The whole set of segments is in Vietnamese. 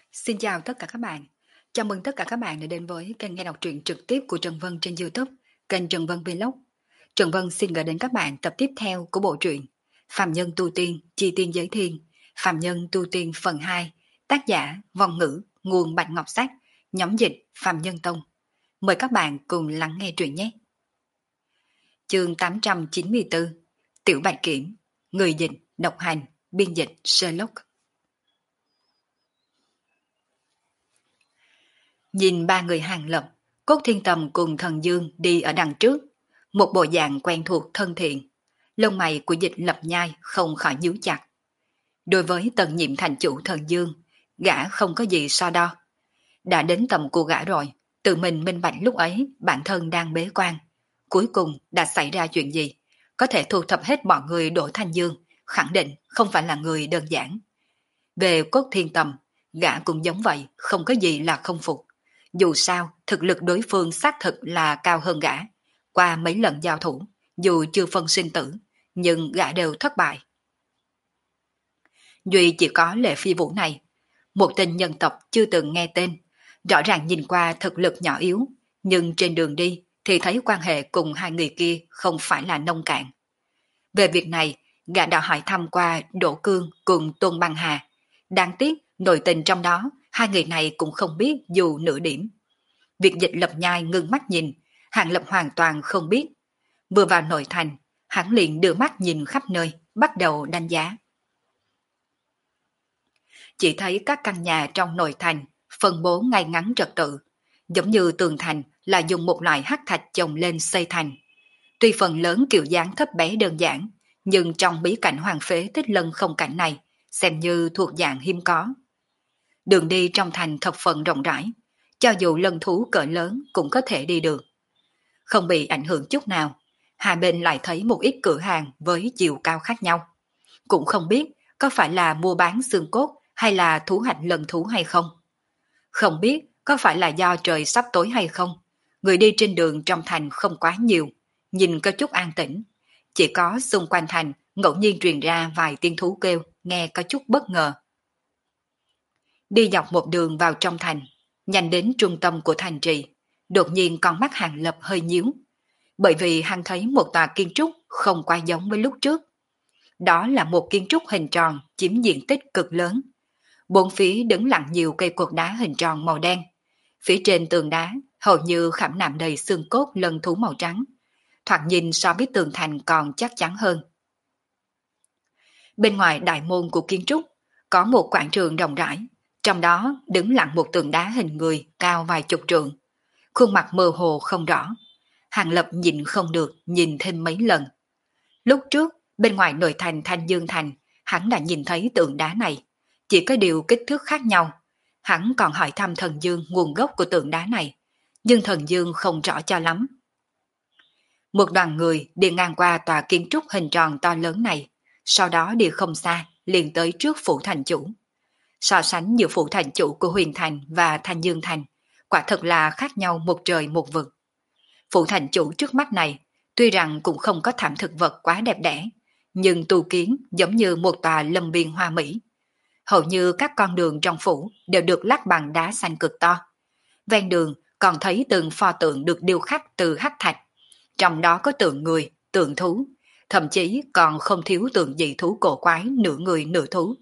Xin chào tất cả các bạn. Chào mừng tất cả các bạn đã đến với kênh nghe đọc truyện trực tiếp của Trần Vân trên YouTube, kênh Trần Vân Vlog. Trần Vân xin gửi đến các bạn tập tiếp theo của bộ truyện Phàm Nhân Tu Tiên, Chi Tiên Giới Thiên, Phàm Nhân Tu Tiên phần 2, tác giả Vong Ngữ, nguồn Bạch Ngọc Sách, nhóm dịch Phàm Nhân Tông. Mời các bạn cùng lắng nghe truyện nhé. Chương 894, Tiểu Bạch Kiểm, người dịch, độc hành, biên dịch Sherlock. Nhìn ba người Hàng Lập, Cốt Thiên Tầm cùng Thần Dương đi ở đằng trước, một bộ dạng quen thuộc thân thiện. Lông mày của Dịch Lập Nhai không khỏi nhíu chặt. Đối với tần nhiệm thành chủ Thần Dương, gã không có gì so đo. Đã đến tầm của gã rồi, tự mình minh bạch lúc ấy bản thân đang bế quan. Cuối cùng đã xảy ra chuyện gì? Có thể thu thập hết mọi người đổ Thanh Dương, khẳng định không phải là người đơn giản. Về Cốt Thiên Tầm, gã cũng giống vậy, không có gì là không phục. Dù sao, thực lực đối phương xác thực là cao hơn gã. Qua mấy lần giao thủ, dù chưa phân sinh tử, nhưng gã đều thất bại. Duy chỉ có Lệ Phi Vũ này, một tên nhân tộc chưa từng nghe tên, rõ ràng nhìn qua thực lực nhỏ yếu, nhưng trên đường đi thì thấy quan hệ cùng hai người kia không phải là nông cạn. Về việc này, gã đã hỏi thăm qua Đỗ Cương cùng Tôn Băng Hà. Đáng tiếc, nội tình trong đó, hai người này cũng không biết dù nửa điểm. Việc Dịch Lập Nhai ngưng mắt nhìn, Hàng Lập hoàn toàn không biết. Vừa vào nội thành, hắn liền đưa mắt nhìn khắp nơi, bắt đầu đánh giá. Chỉ thấy các căn nhà trong nội thành phân bố ngay ngắn trật tự, giống như tường thành là dùng một loại hắc thạch chồng lên xây thành. Tuy phần lớn kiểu dáng thấp bé đơn giản, nhưng trong bí cảnh hoàng phế Tích Lân không cảnh này, xem như thuộc dạng hiếm có. Đường đi trong thành thập phần rộng rãi, cho dù lân thú cỡ lớn cũng có thể đi được. Không bị ảnh hưởng chút nào, hai bên lại thấy một ít cửa hàng với chiều cao khác nhau. Cũng không biết có phải là mua bán xương cốt hay là thú hạch lân thú hay không. Không biết có phải là do trời sắp tối hay không. Người đi trên đường trong thành không quá nhiều, nhìn có chút an tĩnh. Chỉ có xung quanh thành ngẫu nhiên truyền ra vài tiếng thú kêu, nghe có chút bất ngờ. Đi dọc một đường vào trong thành, nhanh đến trung tâm của thành trì, đột nhiên con mắt Hàng Lập hơi nhíu, bởi vì hắn thấy một tòa kiến trúc không quá giống với lúc trước. Đó là một kiến trúc hình tròn chiếm diện tích cực lớn. Bốn phía đứng lặng nhiều cây cột đá hình tròn màu đen. Phía trên tường đá hầu như khảm nạm đầy xương cốt lân thú màu trắng. Thoạt nhìn so với tường thành còn chắc chắn hơn. Bên ngoài đại môn của kiến trúc có một quảng trường rộng rãi. Trong đó đứng lặng một tường đá hình người cao vài chục trượng. Khuôn mặt mơ hồ không rõ. Hàng Lập nhìn không được, nhìn thêm mấy lần. Lúc trước, bên ngoài nội thành Thanh Dương Thành, hắn đã nhìn thấy tượng đá này. Chỉ có điều kích thước khác nhau. Hắn còn hỏi thăm Thần Dương nguồn gốc của tượng đá này. Nhưng Thần Dương không rõ cho lắm. Một đoàn người đi ngang qua tòa kiến trúc hình tròn to lớn này. Sau đó đi không xa, liền tới trước phủ thành chủ. So sánh giữa phủ thành chủ của Huyền Thành và Thanh Dương Thành, quả thật là khác nhau một trời một vực. Phủ thành chủ trước mắt này, tuy rằng cũng không có thảm thực vật quá đẹp đẽ, nhưng tu kiến giống như một tòa lâm viên hoa mỹ. Hầu như các con đường trong phủ đều được lát bằng đá xanh cực to. Ven đường còn thấy từng pho tượng được điêu khắc từ hắc thạch, trong đó có tượng người, tượng thú, thậm chí còn không thiếu tượng dị thú cổ quái nửa người nửa thú.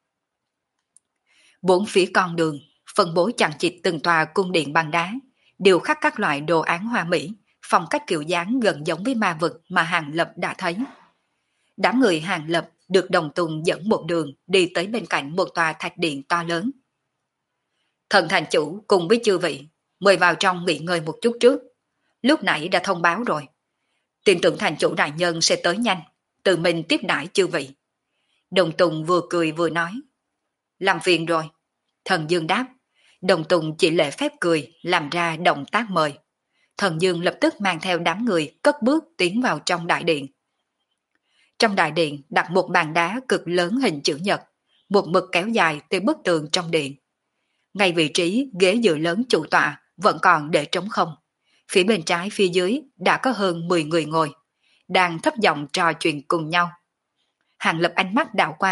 Bốn phía con đường, phân bố chằng chịt từng tòa cung điện bằng đá, đều khắc các loại đồ án hoa mỹ, phong cách kiểu dáng gần giống với ma vực mà Hàng Lập đã thấy. Đám người Hàng Lập được Đồng Tùng dẫn một đường đi tới bên cạnh một tòa thạch điện to lớn. Thần thành chủ cùng với chư vị, mời vào trong nghỉ ngơi một chút trước. Lúc nãy đã thông báo rồi. Tin tưởng thành chủ đại nhân sẽ tới nhanh, tự mình tiếp đãi chư vị. Đồng Tùng vừa cười vừa nói. Làm phiền rồi. Thần Dương đáp. Đồng Tùng chỉ lễ phép cười, làm ra động tác mời. Thần Dương lập tức mang theo đám người cất bước tiến vào trong đại điện. Trong đại điện đặt một bàn đá cực lớn hình chữ nhật, một mực kéo dài tới bức tường trong điện. Ngay vị trí ghế dựa lớn chủ tọa vẫn còn để trống không. Phía bên trái phía dưới đã có hơn 10 người ngồi, đang thấp giọng trò chuyện cùng nhau. Hàng Lập ánh mắt đảo qua,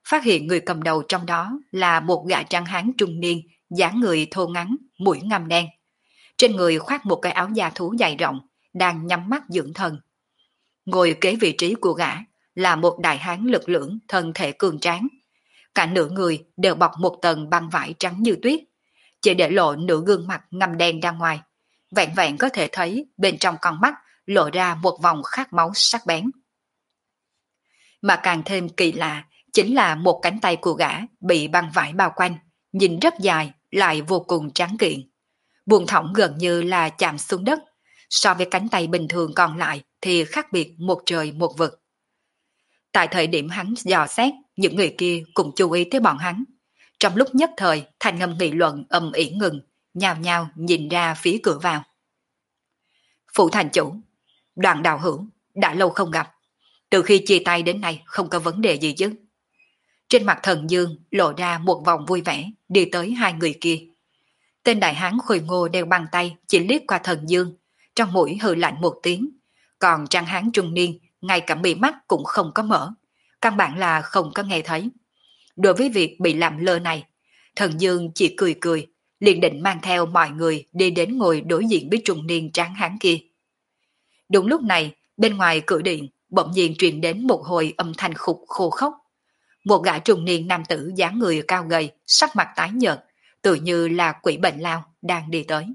phát hiện người cầm đầu trong đó là một gã trắng hán trung niên, dáng người thô ngắn, mũi ngăm đen. Trên người khoác một cái áo da thú dày rộng, đang nhắm mắt dưỡng thần. Ngồi kế vị trí của gã là một đại hán lực lưỡng, thân thể cường tráng. Cả nửa người đều bọc một tầng băng vải trắng như tuyết, chỉ để lộ nửa gương mặt ngăm đen ra ngoài. Vẹn vẹn có thể thấy bên trong con mắt lộ ra một vòng khát máu sắc bén. Mà càng thêm kỳ lạ chính là một cánh tay của gã bị băng vải bao quanh, nhìn rất dài lại vô cùng tráng kiện. Buông thõng gần như là chạm xuống đất, so với cánh tay bình thường còn lại thì khác biệt một trời một vực. Tại thời điểm hắn dò xét, những người kia cũng chú ý tới bọn hắn. Trong lúc nhất thời, thành ngâm nghị luận ầm ĩ ngừng, nhao nhao nhìn ra phía cửa vào. Phụ thành chủ, Đoàn đạo hữu, đã lâu không gặp. Từ khi chia tay đến nay không có vấn đề gì chứ. Trên mặt Thần Dương lộ ra một vòng vui vẻ, đi tới hai người kia. Tên đại hán khôi ngô đeo băng tay chỉ liếc qua Thần Dương, trong mũi hừ lạnh một tiếng. Còn trang hán trung niên, ngay cả mí mắt cũng không có mở, căn bản là không có nghe thấy. Đối với việc bị làm lơ này, Thần Dương chỉ cười cười, liền định mang theo mọi người đi đến ngồi đối diện với trung niên tráng hán kia. Đúng lúc này, bên ngoài cửa điện bỗng nhiên truyền đến một hồi âm thanh khục khô khốc. Một gã trung niên nam tử dáng người cao gầy, sắc mặt tái nhợt, tự như là quỷ bệnh lao đang đi tới.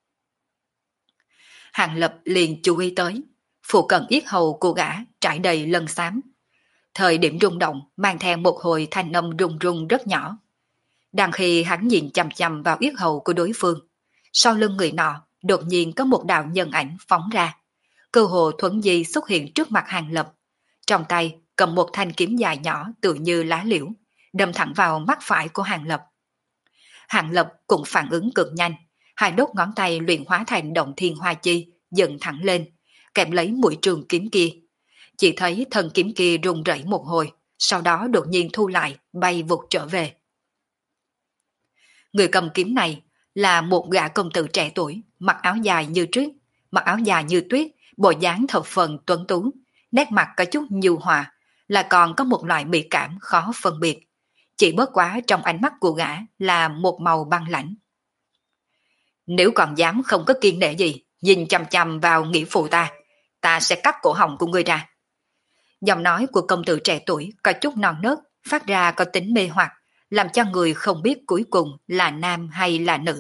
Hàng Lập liền chú ý tới, phụ cận yết hầu của gã trải đầy lân xám. Thời điểm rung động mang theo một hồi thanh âm rung rung rất nhỏ. Đang khi hắn nhìn chằm chằm vào yết hầu của đối phương, sau lưng người nọ đột nhiên có một đạo nhân ảnh phóng ra. Cơ hồ thuấn di xuất hiện trước mặt Hàng Lập. Trong tay cầm một thanh kiếm dài nhỏ tự như lá liễu, đâm thẳng vào mắt phải của Hàng Lập. Hàng Lập cũng phản ứng cực nhanh, hai đốt ngón tay luyện hóa thành động thiên hoa chi, dựng thẳng lên, kèm lấy mũi trường kiếm kia. Chỉ thấy thân kiếm kia rung rẩy một hồi, sau đó đột nhiên thu lại, bay vụt trở về. Người cầm kiếm này là một gã công tử trẻ tuổi, mặc áo dài như tuyết, bộ dáng thập phần tuấn tú, nét mặt có chút nhu hòa, là còn có một loại mỹ cảm khó phân biệt. Chỉ bất quá trong ánh mắt của gã là một màu băng lãnh. Nếu còn dám không có kiêng nể gì, nhìn chằm chằm vào nghĩa phụ ta sẽ cắt cổ họng của ngươi ra. Giọng nói của công tử trẻ tuổi có chút non nớt, phát ra có tính mê hoặc, làm cho người không biết cuối cùng là nam hay là nữ.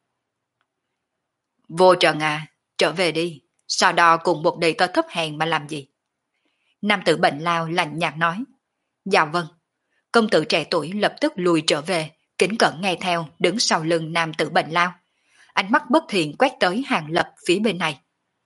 Vô Trần à, trở về đi, sao đo cùng một đầy tớ thấp hèn mà làm gì? Nam tử bệnh lao lạnh nhạt nói. Dạ vâng. Công tử trẻ tuổi lập tức lùi trở về, kính cẩn nghe theo, đứng sau lưng nam tử bệnh lao. Ánh mắt bất thiện quét tới Hàng Lập phía bên này.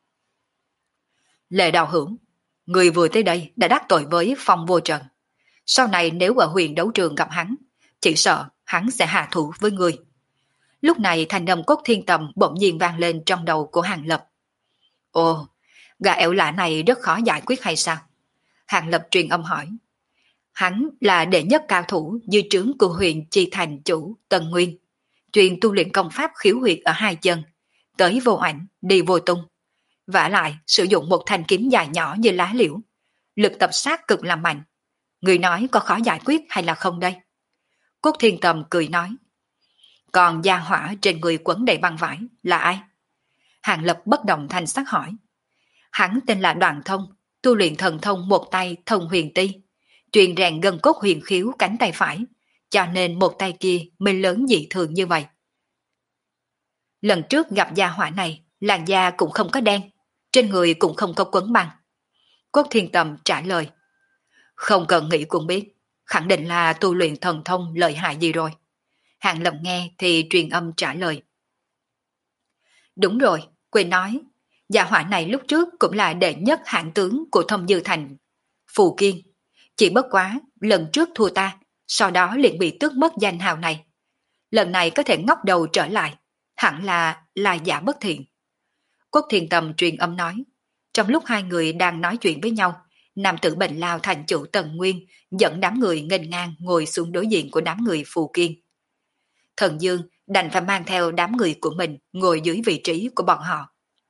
Lệ đạo hữu, người vừa tới đây đã đắc tội với Phong Vô Trần. Sau này nếu ở huyền đấu trường gặp hắn, chỉ sợ hắn sẽ hạ thủ với người. Lúc này thanh âm Cốt Thiên Tầm bỗng nhiên vang lên trong đầu của Hàng Lập. Ồ, gã ẻo lạ này rất khó giải quyết hay sao? Hàng Lập truyền âm hỏi. Hắn là đệ nhất cao thủ dưới trướng của huyện Chi Thành chủ Tân Nguyên, chuyên tu luyện công pháp khiếu huyệt ở hai chân, tới vô ảnh, đi vô tung. Vả lại sử dụng một thanh kiếm dài nhỏ như lá liễu, lực tập sát cực là mạnh. Người nói có khó giải quyết hay là không đây? Cốt Thiên Tầm cười nói. Còn gia hỏa trên người quấn đầy băng vải là ai? Hàng Lập bất động thanh sắc hỏi. Hắn tên là Đoàn Thông, tu luyện thần thông một tay Thông Huyền Ti, truyền rèn gân cốt huyền khiếu cánh tay phải, cho nên một tay kia mới lớn dị thường như vậy. Lần trước gặp gia hỏa này, làn da cũng không có đen, trên người cũng không có quấn băng. Cốt Thiên Tầm trả lời. Không cần nghĩ cũng biết, khẳng định là tu luyện thần thông lợi hại gì rồi. Hàng Lập nghe thì truyền âm trả lời. Đúng rồi, quên nói, gia hỏa này lúc trước cũng là đệ nhất hạng tướng của Thông Dư Thành, Phù Kiên. Chỉ bất quá, lần trước thua ta, sau đó liền bị tước mất danh hào này. Lần này có thể ngóc đầu trở lại, hẳn là giả bất thiện. Cốt Thiên Tầm truyền âm nói. Trong lúc hai người đang nói chuyện với nhau, nam tử bệnh lao thành chủ Tần Nguyên dẫn đám người nghênh ngang ngồi xuống đối diện của đám người Phù Kiên. Thần Dương đành phải mang theo đám người của mình ngồi dưới vị trí của bọn họ.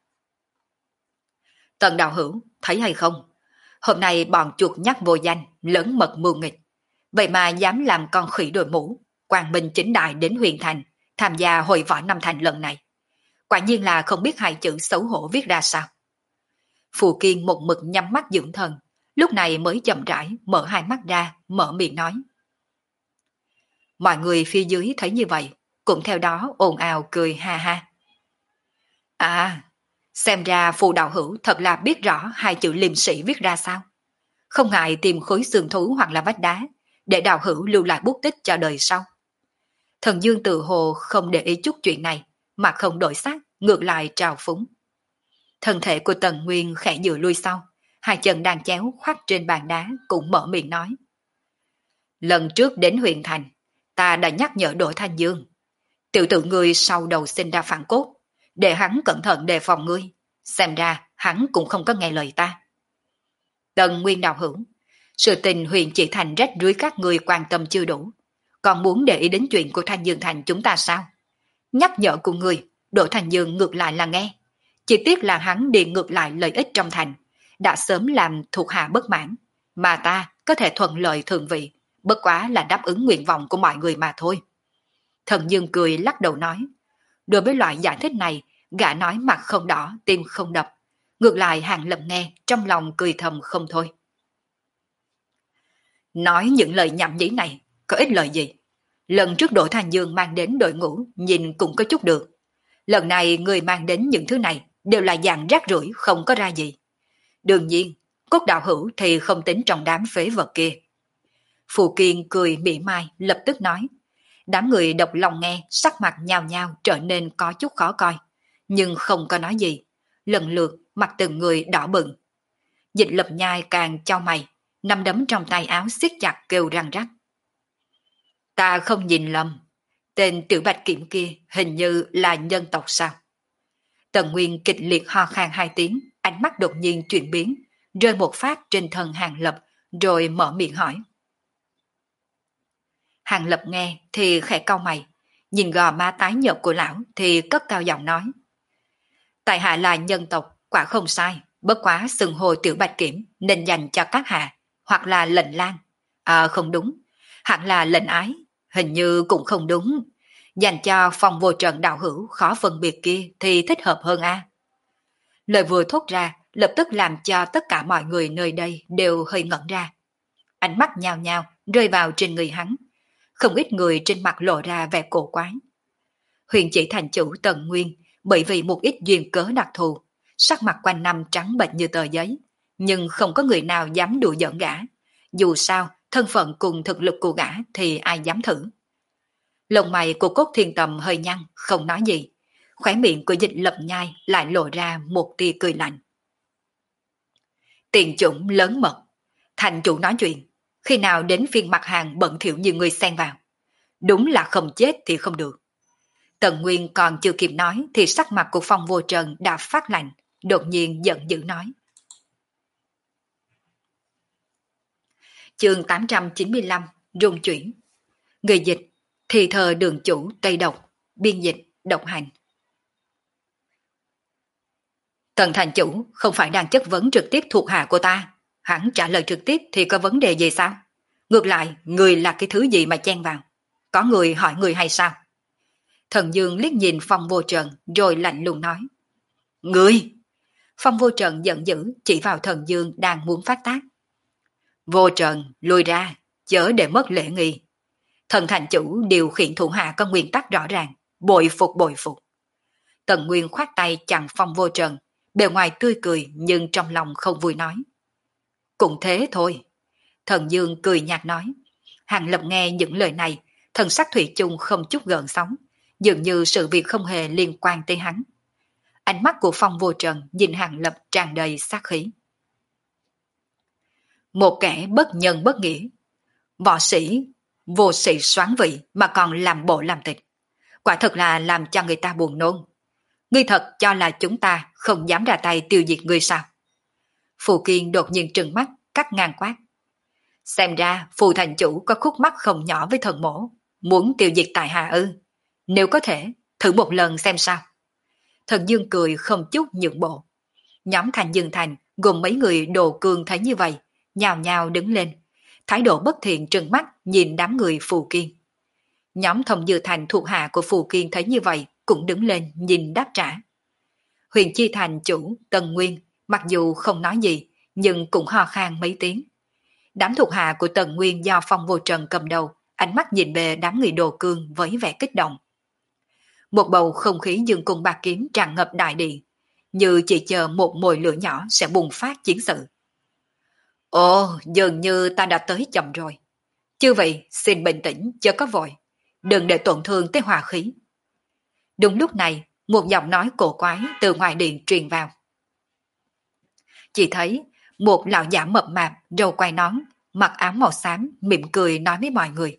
Tần đạo hữu, thấy hay không? Hôm nay bọn chuột nhắt vô danh, lớn mật mưu nghịch. Vậy mà dám làm con khỉ đội mũ, quang minh chính đại đến huyền thành, tham gia hội võ năm thành lần này. Quả nhiên là không biết hai chữ xấu hổ viết ra sao. Phù Kiên một mực nhắm mắt dưỡng thần, lúc này mới chậm rãi mở hai mắt ra, mở miệng nói. Mọi người phía dưới thấy như vậy, cũng theo đó ồn ào cười ha ha. À, xem ra Phù đạo hữu thật là biết rõ hai chữ liêm sĩ viết ra sao. Không ngại tìm khối xương thú hoặc là vách đá, để đạo hữu lưu lại bút tích cho đời sau. Thần Dương tự hồ không để ý chút chuyện này, mà không đổi sắc, ngược lại trào phúng. Thân thể của Tần Nguyên khẽ dựa lui sau, hai chân đang chéo khoác trên bàn đá cũng mở miệng nói. Lần trước đến huyện thành, ta đã nhắc nhở Đỗ Thanh Dương. Tiểu tử ngươi sau đầu sinh ra phản cốt, để hắn cẩn thận đề phòng ngươi. Xem ra hắn cũng không có nghe lời ta. Tần Nguyên đạo hữu, sự tình huyện chỉ thành rách rưới các ngươi quan tâm chưa đủ. Còn muốn để ý đến chuyện của Thanh Dương thành chúng ta sao? Nhắc nhở của người, Đỗ Thanh Dương ngược lại là nghe. Chỉ tiếc là hắn đi ngược lại lợi ích trong thành, đã sớm làm thuộc hạ bất mãn, mà ta có thể thuận lợi thượng vị, bất quá là đáp ứng nguyện vọng của mọi người mà thôi. Thần Dương cười lắc đầu nói, đối với loại giải thích này, gã nói mặt không đỏ, tim không đập. Ngược lại Hàng Lập nghe, trong lòng cười thầm không thôi. Nói những lời nhảm nhí này, có ích lợi gì? Lần trước Đỗ Thanh Dương mang đến đội ngũ, nhìn cũng có chút được. Lần này người mang đến những thứ này, đều là dạng rác rưởi không có ra gì. Đương nhiên, Cốt đạo hữu thì không tính trong đám phế vật kia. Phù Kiên cười mỉa mai, lập tức nói. Đám người độc lòng nghe, sắc mặt nhao nhao trở nên có chút khó coi, nhưng không có nói gì. Lần lượt mặt từng người đỏ bừng. Dịch Lập Nhai càng chau mày, nắm đấm trong tay áo siết chặt kêu răng rắc. Ta không nhìn lầm, tên Tiểu Bạch Kiểm kia hình như là nhân tộc sao? Tần Nguyên kịch liệt ho khan hai tiếng, ánh mắt đột nhiên chuyển biến, rơi một phát trên thân Hàng Lập, rồi mở miệng hỏi. Hàng Lập nghe thì khẽ cau mày, nhìn gò má tái nhợt của lão thì cất cao giọng nói. Tại hạ là nhân tộc, quả không sai, bất quá xưng hô Tiểu Bạch Kiểm nên dành cho các hạ, hoặc là lệnh lang. À không đúng, hẳn là lệnh ái, hình như cũng không đúng. Dành cho Phong Vô Trần đạo hữu khó phân biệt kia thì thích hợp hơn a. Lời vừa thốt ra, lập tức làm cho tất cả mọi người nơi đây đều hơi ngẩn ra. Ánh mắt nhao nhao rơi vào trên người hắn. Không ít người trên mặt lộ ra vẻ cổ quái. Huyền chỉ thành chủ Tần Nguyên bởi vì một ít duyên cớ đặc thù, sắc mặt quanh năm trắng bệch như tờ giấy, nhưng không có người nào dám đùa giỡn gã. Dù sao, thân phận cùng thực lực của gã thì ai dám thử. Lông mày của Cốt Thiên Tầm hơi nhăn, không nói gì. Khóe miệng của Dịch Lập Nhai lại lộ ra một tia cười lạnh. Tiền chủng lớn mật. Thành chủ nói chuyện, khi nào đến phiên mặt hàng bận thiệu như người xen vào. Đúng là không chết thì không được. Tần Nguyên còn chưa kịp nói thì sắc mặt của Phong Vô Trần đã phát lạnh, đột nhiên giận dữ nói. Chương 895, rung chuyển. Người dịch, thì thờ đường chủ Tây Độc, biên dịch, độc hành. Tần thành chủ không phải đang chất vấn trực tiếp thuộc hạ của ta. Hắn trả lời trực tiếp thì có vấn đề gì sao? Ngược lại, người là cái thứ gì mà chen vào? Có người hỏi người hay sao? Thần Dương liếc nhìn Phong Vô Trần rồi lạnh lùng nói. Người! Phong Vô Trần giận dữ chỉ vào Thần Dương đang muốn phát tác. Vô Trần, lùi ra, chớ để mất lễ nghi. Thần thành chủ điều khiển thủ hạ có nguyên tắc rõ ràng, bội phục bội phục. Tần Nguyên khoát tay chặn Phong Vô Trần, bề ngoài tươi cười nhưng trong lòng không vui nói. Cũng thế thôi. Thần Dương cười nhạt nói. Hàng Lập nghe những lời này, thần sắc thủy chung không chút gợn sóng, dường như sự việc không hề liên quan tới hắn. Ánh mắt của Phong Vô Trần nhìn Hàng Lập tràn đầy sát khí. Một kẻ bất nhân bất nghĩa, võ sĩ, vô sĩ soán vị mà còn làm bộ làm tịch. Quả thật là làm cho người ta buồn nôn. Ngươi thật cho là chúng ta không dám ra tay tiêu diệt ngươi sao? Phù Kiên đột nhiên trừng mắt, cắt ngang quát. Xem ra Phù thành chủ có khúc mắc không nhỏ với thần mổ, muốn tiêu diệt tại hạ ư. Nếu có thể, thử một lần xem sao. Thần Dương cười không chút nhượng bộ. Nhóm Thành Dương Thành gồm mấy người đồ cương thấy như vậy, nhào nhào đứng lên. thái độ bất thiện trừng mắt nhìn đám người Phù Kiên. Nhóm Thông Dư Thành thuộc hạ của Phù Kiên thấy như vậy cũng đứng lên nhìn đáp trả. Huyền Chi Thành chủ Tần Nguyên mặc dù không nói gì nhưng cũng ho khan mấy tiếng. Đám thuộc hạ của Tần Nguyên do Phong Vô Trần cầm đầu, ánh mắt nhìn về đám người Đồ Cương với vẻ kích động. Một bầu không khí dương cung bạc kiếm tràn ngập đại điện, như chỉ chờ một mồi lửa nhỏ sẽ bùng phát chiến sự. Ồ, dường như ta đã tới chậm rồi. Chư vị, xin bình tĩnh, chớ có vội. Đừng để tổn thương tới hòa khí. Đúng lúc này, một giọng nói cổ quái từ ngoài điện truyền vào. Chỉ thấy một lão giả mập mạp, râu quai nón, mặc áo màu xám, mỉm cười nói với mọi người.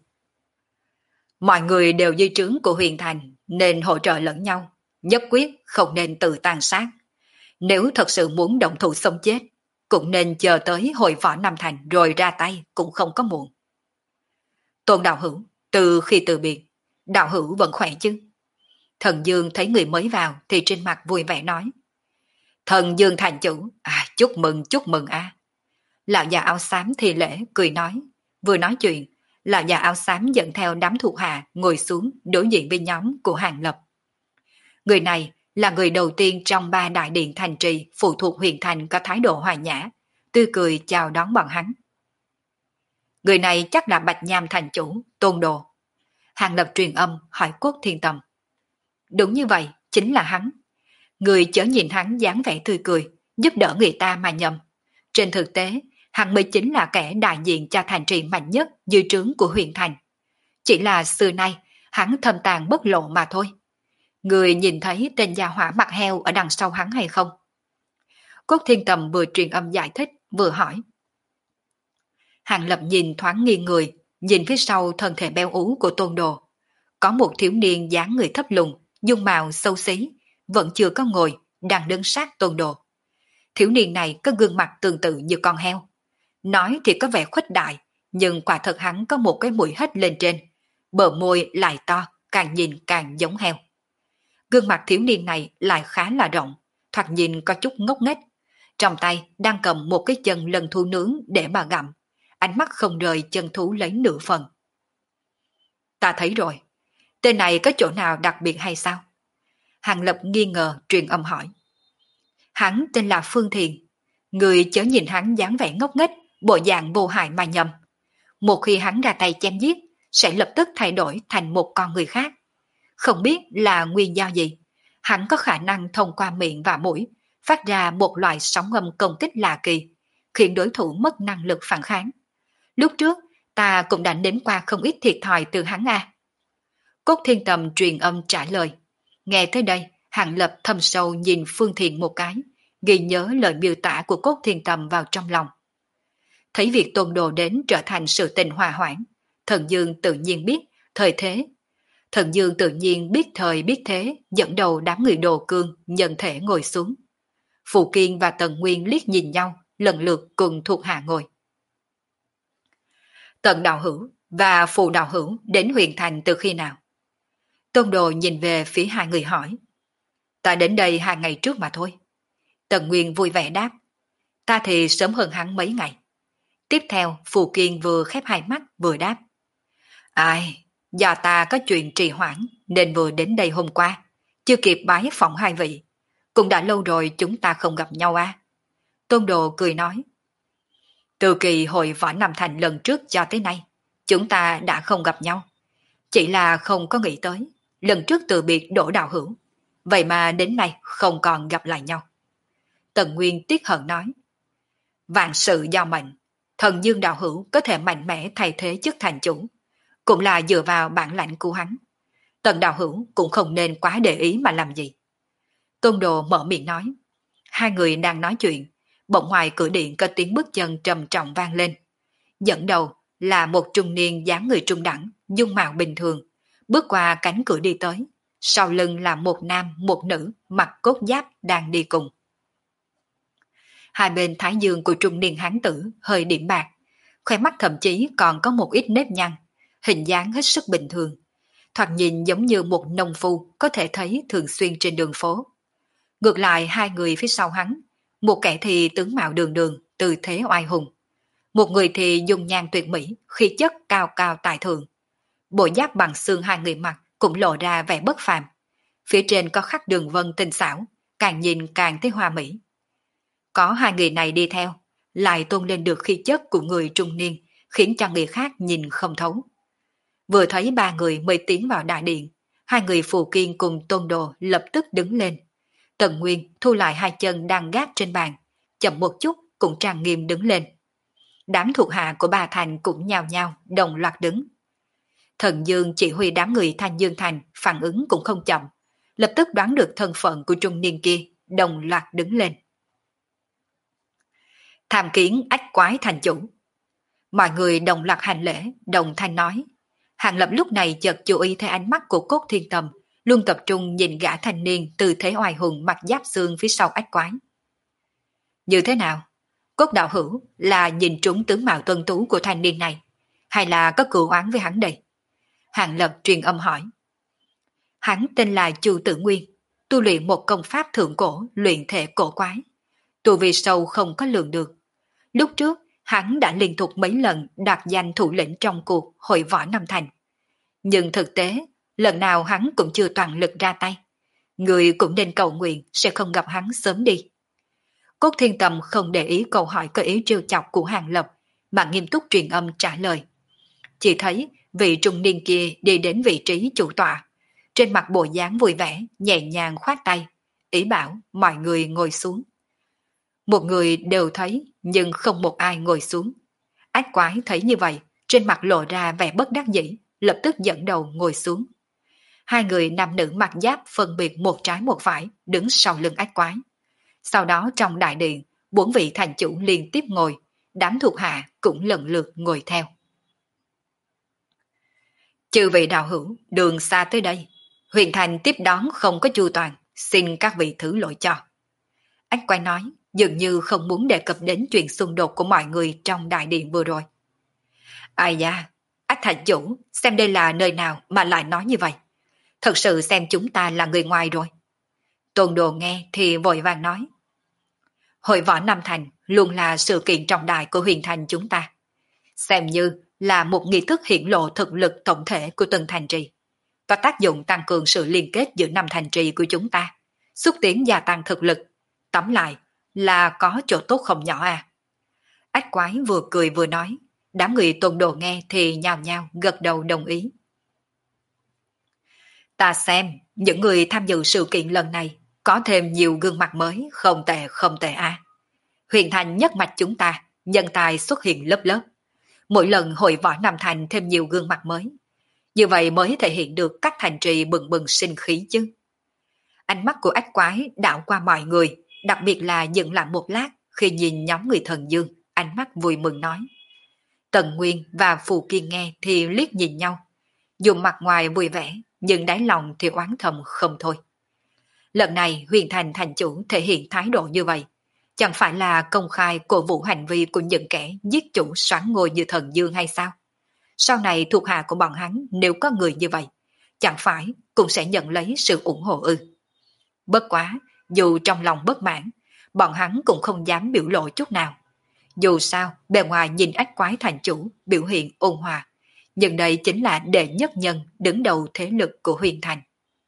Mọi người đều dưới trướng của Huyền Thành nên hỗ trợ lẫn nhau, nhất quyết không nên tự tàn sát. Nếu thật sự muốn động thủ sống chết, cũng nên chờ tới hội võ Nam Thành rồi ra tay cũng không có muộn. Tôn đạo hữu, từ khi từ biệt, đạo hữu vẫn khỏe chứ? Thần Dương thấy người mới vào thì trên mặt vui vẻ nói. Thần Dương thành chủ, chúc mừng a. Lão già áo xám thì lễ cười nói, vừa nói chuyện, lão già áo xám dẫn theo đám thuộc hạ ngồi xuống đối diện với nhóm của Hàng Lập. Người này là người đầu tiên trong 3 đại điện thành trì phụ thuộc Huyền Thành có thái độ hòa nhã, tươi cười chào đón bọn hắn. Người này chắc là Bạch Nham thành chủ, Tôn Đồ. Hàng Lập truyền âm hỏi Cốt Thiên Tầm. Đúng như vậy, chính là hắn. Người chớ nhìn hắn dáng vẻ tươi cười, giúp đỡ người ta mà nhầm. Trên thực tế, hắn mới chính là kẻ đại diện cho thành trì mạnh nhất dưới trướng của Huyền Thành. Chỉ là xưa nay, hắn thâm tàng bất lộ mà thôi. Người nhìn thấy tên gia hỏa mặt heo ở đằng sau hắn hay không? Cốt Thiên Tầm vừa truyền âm giải thích, vừa hỏi. Hàng Lập nhìn thoáng nghiêng người, nhìn phía sau thân thể béo ú của Tôn Đồ. Có một thiếu niên dáng người thấp lùn, dung mạo xấu xí, vẫn chưa có ngồi, đang đứng sát Tôn Đồ. Thiếu niên này có gương mặt tương tự như con heo. Nói thì có vẻ khuếch đại, nhưng quả thật hắn có một cái mũi hếch lên trên, bờ môi lại to, càng nhìn càng giống heo. Gương mặt thiếu niên này lại khá là rộng, thoạt nhìn có chút ngốc nghếch. Trong tay đang cầm một cái chân lân thú nướng để mà gặm, ánh mắt không rời chân thú lấy nửa phần. Ta thấy rồi, tên này có chỗ nào đặc biệt hay sao? Hàng Lập nghi ngờ truyền âm hỏi. Hắn tên là Phương Thiền, người chớ nhìn hắn dáng vẻ ngốc nghếch, bộ dạng vô hại mà nhầm. Một khi hắn ra tay chém giết, sẽ lập tức thay đổi thành một con người khác. Không biết là nguyên do gì, hắn có khả năng thông qua miệng và mũi, phát ra một loại sóng âm công kích lạ kỳ, khiến đối thủ mất năng lực phản kháng. Lúc trước, ta cũng đã nếm qua không ít thiệt thòi từ hắn a. Cốt Thiên Tầm truyền âm trả lời. Nghe tới đây, Hàng Lập thâm sâu nhìn Phương Thiền một cái, ghi nhớ lời miêu tả của Cốt Thiên Tầm vào trong lòng. Thấy việc Tôn Đồ đến trở thành sự tình hòa hoãn, Thần Dương tự nhiên biết thời biết thế, dẫn đầu đám người Đồ Cương nhân thể ngồi xuống. Phù Kiên và Tần Nguyên liếc nhìn nhau, lần lượt cùng thuộc hạ ngồi. Tần đạo hữu và Phù đạo hữu đến Huyền Thành từ khi nào? Tôn Đồ nhìn về phía hai người hỏi. Ta đến đây 2 ngày trước mà thôi. Tần Nguyên vui vẻ đáp. Ta thì sớm hơn hắn mấy ngày. Tiếp theo, Phù Kiên vừa khép hai mắt vừa đáp. Do ta có chuyện trì hoãn nên vừa đến đây hôm qua, chưa kịp bái phỏng hai vị. Cũng đã lâu rồi chúng ta không gặp nhau a. Tôn Đồ cười nói. Từ kỳ hội võ Nam Thành lần trước cho tới nay, chúng ta đã không gặp nhau. Chỉ là không có nghĩ tới, lần trước từ biệt Đỗ đạo hữu, vậy mà đến nay không còn gặp lại nhau. Tần Nguyên tiếc hận nói. Vạn sự do mệnh, Thần Dương đạo hữu có thể mạnh mẽ thay thế chức thành chủ, cũng là dựa vào bản lãnh của hắn. Tần đạo hữu cũng không nên quá để ý mà làm gì. Tôn Đồ mở miệng nói. Hai người đang nói chuyện, bỗng ngoài cửa điện có tiếng bước chân trầm trọng vang lên. Dẫn đầu là một trung niên dáng người trung đẳng, dung mạo bình thường, bước qua cánh cửa đi tới. Sau lưng là một nam, một nữ, mặc cốt giáp đang đi cùng. Hai bên thái dương của trung niên hán tử hơi điểm bạc, khóe mắt thậm chí còn có một ít nếp nhăn, hình dáng hết sức bình thường. Thoạt nhìn giống như một nông phu có thể thấy thường xuyên trên đường phố. Ngược lại hai người phía sau hắn, một kẻ thì tướng mạo đường đường, tư thế oai hùng. một người thì dùng nhan tuyệt mỹ, khí chất cao cao tại thượng. Bộ giáp bằng xương hai người mặc cũng lộ ra vẻ bất phàm. Phía trên có khắc đường vân tinh xảo, càng nhìn càng thấy hoa mỹ. Có hai người này đi theo, lại tôn lên được khí chất của người trung niên, khiến cho người khác nhìn không thấu. Vừa thấy ba người mới tiến vào đại điện, hai người phù kiên cùng Tôn Đồ lập tức đứng lên. Tần Nguyên thu lại hai chân đang gác trên bàn, chậm một chút cũng trang nghiêm đứng lên. Đám thuộc hạ của bà Thành cũng nhao nhao đồng loạt đứng. Thần Dương chỉ huy đám người Thanh Dương Thành phản ứng cũng không chậm, lập tức đoán được thân phận của trung niên kia, đồng loạt đứng lên. Tham kiến ách quái thành chủ. Mọi người đồng loạt hành lễ, đồng thanh nói. Hàng Lập lúc này chợt chú ý thấy ánh mắt của Cốt Thiên Tầm, luôn tập trung nhìn gã thanh niên từ thế oai hùng mặc giáp xương phía sau ách quái. Như thế nào? Cốt đạo hữu là nhìn trúng tướng mạo tuân tú của thanh niên này, hay là có cựu oán với hắn đây? Hàng Lập truyền âm hỏi. Hắn tên là Chu Tử Nguyên, tu luyện một công pháp thượng cổ luyện thể cổ quái. Tu vi sâu không có lường được. Lúc trước, hắn đã liên tục mấy lần đạt danh thủ lĩnh trong cuộc hội võ Nam Thành. Nhưng thực tế, lần nào hắn cũng chưa toàn lực ra tay. Người cũng nên cầu nguyện sẽ không gặp hắn sớm đi. Cốt Thiên Tầm không để ý câu hỏi có ý trêu chọc của Hàng Lập, mà nghiêm túc truyền âm trả lời. Chỉ thấy vị trung niên kia đi đến vị trí chủ tọa, trên mặt bộ dáng vui vẻ, nhẹ nhàng khoát tay, ý bảo mọi người ngồi xuống. Một người đều thấy, nhưng không một ai ngồi xuống. Ách quái thấy như vậy, trên mặt lộ ra vẻ bất đắc dĩ, lập tức dẫn đầu ngồi xuống. Hai người nam nữ mặc giáp phân biệt một trái một phải, đứng sau lưng ách quái. Sau đó trong đại điện, bốn vị thành chủ liên tiếp ngồi, đám thuộc hạ cũng lần lượt ngồi theo. Chư vị đạo hữu, đường xa tới đây, huyền thành tiếp đón không có chu toàn, xin các vị thứ lỗi cho. Ách quái nói, dường như không muốn đề cập đến chuyện xung đột của mọi người trong đại điện vừa rồi. Ai da, ách thành chủ, xem đây là nơi nào mà lại nói như vậy. Thật sự xem chúng ta là người ngoài rồi. Tôn Đồ nghe thì vội vàng nói. Hội võ Nam Thành luôn là sự kiện trọng đại của huyền thành chúng ta. Xem như là một nghi thức hiển lộ thực lực tổng thể của từng thành trì. Có tác dụng tăng cường sự liên kết giữa năm thành trì của chúng ta, xúc tiến gia tăng thực lực. Tóm lại là có chỗ tốt không nhỏ à. Ách quái vừa cười vừa nói, đám người Tôn Đồ nghe thì nhao nhao gật đầu đồng ý. Ta xem, những người tham dự sự kiện lần này có thêm nhiều gương mặt mới, không tệ à. Huyền thành nhất mạch chúng ta, nhân tài xuất hiện lớp lớp. Mỗi lần hội võ Nam Thành thêm nhiều gương mặt mới. Như vậy mới thể hiện được các thành trì bừng bừng sinh khí chứ. Ánh mắt của ách quái đảo qua mọi người, đặc biệt là dừng lại một lát khi nhìn nhóm người Thần Dương, ánh mắt vui mừng nói. Tần Nguyên và Phù Kiên nghe thì liếc nhìn nhau. Dùng mặt ngoài vui vẻ, nhưng đáy lòng thì oán thầm không thôi. Lần này huyền thành thành chủ thể hiện thái độ như vậy, chẳng phải là công khai cổ vũ hành vi của những kẻ giết chủ soán ngôi như Thần Dương hay sao? Sau này thuộc hạ của bọn hắn nếu có người như vậy, chẳng phải cũng sẽ nhận lấy sự ủng hộ ư? Bất quá, dù trong lòng bất mãn, bọn hắn cũng không dám biểu lộ chút nào. Dù sao, bề ngoài nhìn ách quái thành chủ biểu hiện ôn hòa, nhưng đây chính là đệ nhất nhân đứng đầu thế lực của huyền thành.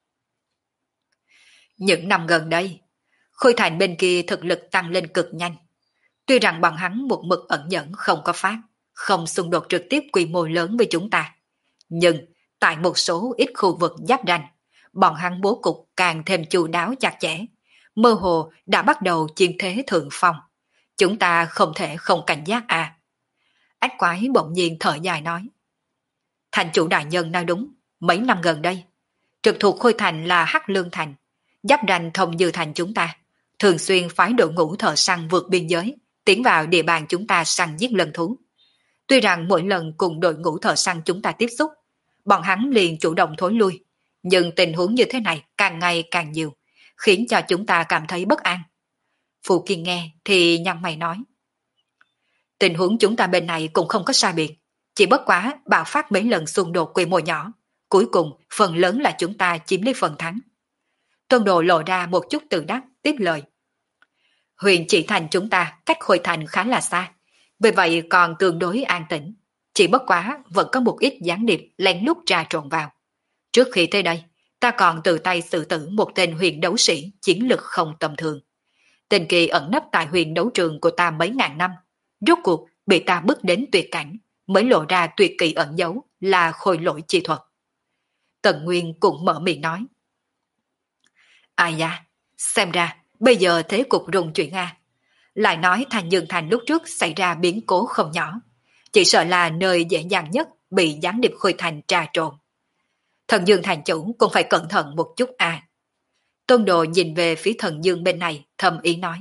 Những năm gần đây, Khôi Thành bên kia thực lực tăng lên cực nhanh. Tuy rằng bọn hắn một mực ẩn nhẫn không có phát, không xung đột trực tiếp quy mô lớn với chúng ta. Nhưng tại một số ít khu vực giáp ranh, bọn hắn bố cục càng thêm chu đáo chặt chẽ, mơ hồ đã bắt đầu chiếm thế thượng phong. Chúng ta không thể không cảnh giác à. Ách quái bỗng nhiên thở dài nói. Thành chủ đại nhân nói đúng, mấy năm gần đây, trực thuộc Khôi Thành là Hắc Lương Thành, giáp ranh thông Dư Thành chúng ta, thường xuyên phái đội ngũ thợ săn vượt biên giới, tiến vào địa bàn chúng ta săn giết lân thú. Tuy rằng mỗi lần cùng đội ngũ thợ săn chúng ta tiếp xúc, bọn hắn liền chủ động thối lui, nhưng tình huống như thế này càng ngày càng nhiều, khiến cho chúng ta cảm thấy bất an. Phù Kiên nghe thì nhăn mày nói. Tình huống chúng ta bên này cũng không có sai biệt, chỉ bất quá bạo phát mấy lần xung đột quy mô nhỏ, cuối cùng phần lớn là chúng ta chiếm lấy phần thắng. Tôn Đồ lộ ra một chút tự đắc, tiếp lời. Huyền chỉ thành chúng ta cách Khôi Thành khá là xa, Vì vậy còn tương đối an tĩnh. Chỉ bất quá vẫn có một ít gián điệp lén lút trà trộn vào. Trước khi tới đây, ta còn tự tay xử tử một tên huyền đấu sĩ chiến lực không tầm thường. Tên kỳ ẩn nấp tại huyền đấu trường của ta mấy ngàn năm. Rốt cuộc bị ta bước đến tuyệt cảnh, mới lộ ra tuyệt kỳ ẩn giấu là khôi lỗi chi thuật. Tần Nguyên cũng mở miệng nói. Ai da, xem ra bây giờ thế cục rung chuyển a. Lại nói Thành Dương Thành lúc trước xảy ra biến cố không nhỏ. Chỉ sợ là nơi dễ dàng nhất bị gián điệp Khôi Thành trà trộn. Thần Dương Thành chủ cũng phải cẩn thận một chút à. Tôn Đồ nhìn về phía Thần Dương bên này, thầm ý nói.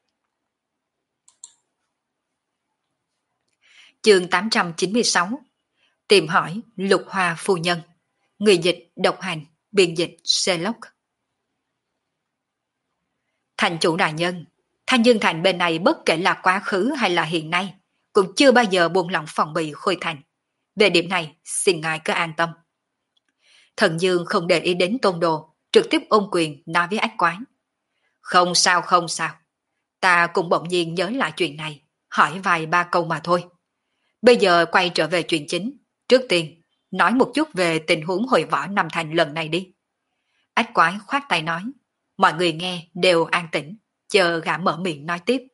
Chương 896. Tìm hỏi Lục Hoa phu nhân. Người dịch độc hành, biên dịch Sherlock. Thành chủ đại nhân, Thanh Dương Thành bên này bất kể là quá khứ hay là hiện nay, cũng chưa bao giờ buông lỏng phòng bị Khôi Thành. Về điểm này, xin ngài cứ an tâm. Thần Dương không để ý đến Tôn Đồ, trực tiếp ôm quyền nói với Ách Quái. Không sao không sao, ta cũng bỗng nhiên nhớ lại chuyện này, hỏi vài ba câu mà thôi. Bây giờ quay trở về chuyện chính, trước tiên, nói một chút về tình huống hội võ Nam Thành lần này đi. Ách Quái khoát tay nói, mọi người nghe đều an tĩnh, chờ gã mở miệng nói tiếp.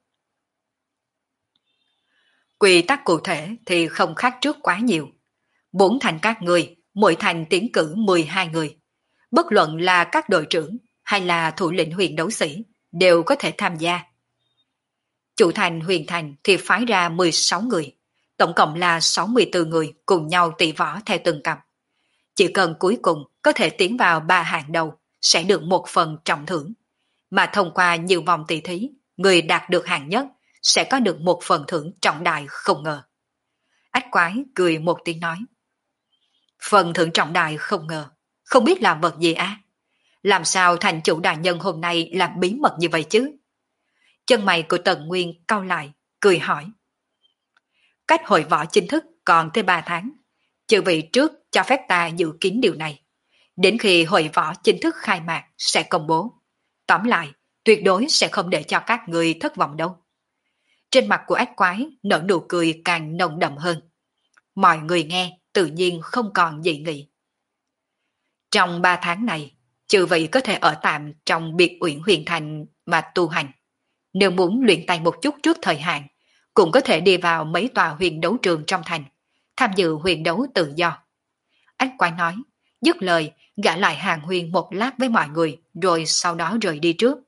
Quy tắc cụ thể thì không khác trước quá nhiều. 4 thành các người, mỗi thành tiến cử 12 người. Bất luận là các đội trưởng hay là thủ lĩnh huyền đấu sĩ đều có thể tham gia. Chủ thành huyền thành thì phái ra 16 người, tổng cộng là 64 người cùng nhau tỷ võ theo từng cặp. Chỉ cần cuối cùng có thể tiến vào 3 hạng đầu sẽ được một phần trọng thưởng. Mà thông qua nhiều vòng tỷ thí, người đạt được hạng nhất sẽ có được một phần thưởng trọng đại không ngờ. Ách Quái cười một tiếng nói. Phần thưởng trọng đại không ngờ, không biết là vật gì á? Làm sao thành chủ đại nhân hôm nay làm bí mật như vậy chứ? Chân mày của Tần Nguyên cau lại, cười hỏi. Cách hội võ chính thức còn thêm 3 tháng. Chư vị trước cho phép ta dự kiến điều này. Đến khi hội võ chính thức khai mạc sẽ công bố. Tóm lại, tuyệt đối sẽ không để cho các người thất vọng đâu. Trên mặt của Ách Quái nở nụ cười càng nồng đậm hơn. Mọi người nghe tự nhiên không còn dị nghị. Trong 3 tháng này, chư vị có thể ở tạm trong biệt uyển huyền thành mà tu hành. Nếu muốn luyện tay một chút trước thời hạn, cũng có thể đi vào mấy tòa huyền đấu trường trong thành, tham dự huyền đấu tự do. Ách Quái nói, dứt lời, gã lại hàng huyên một lát với mọi người, rồi sau đó rời đi trước.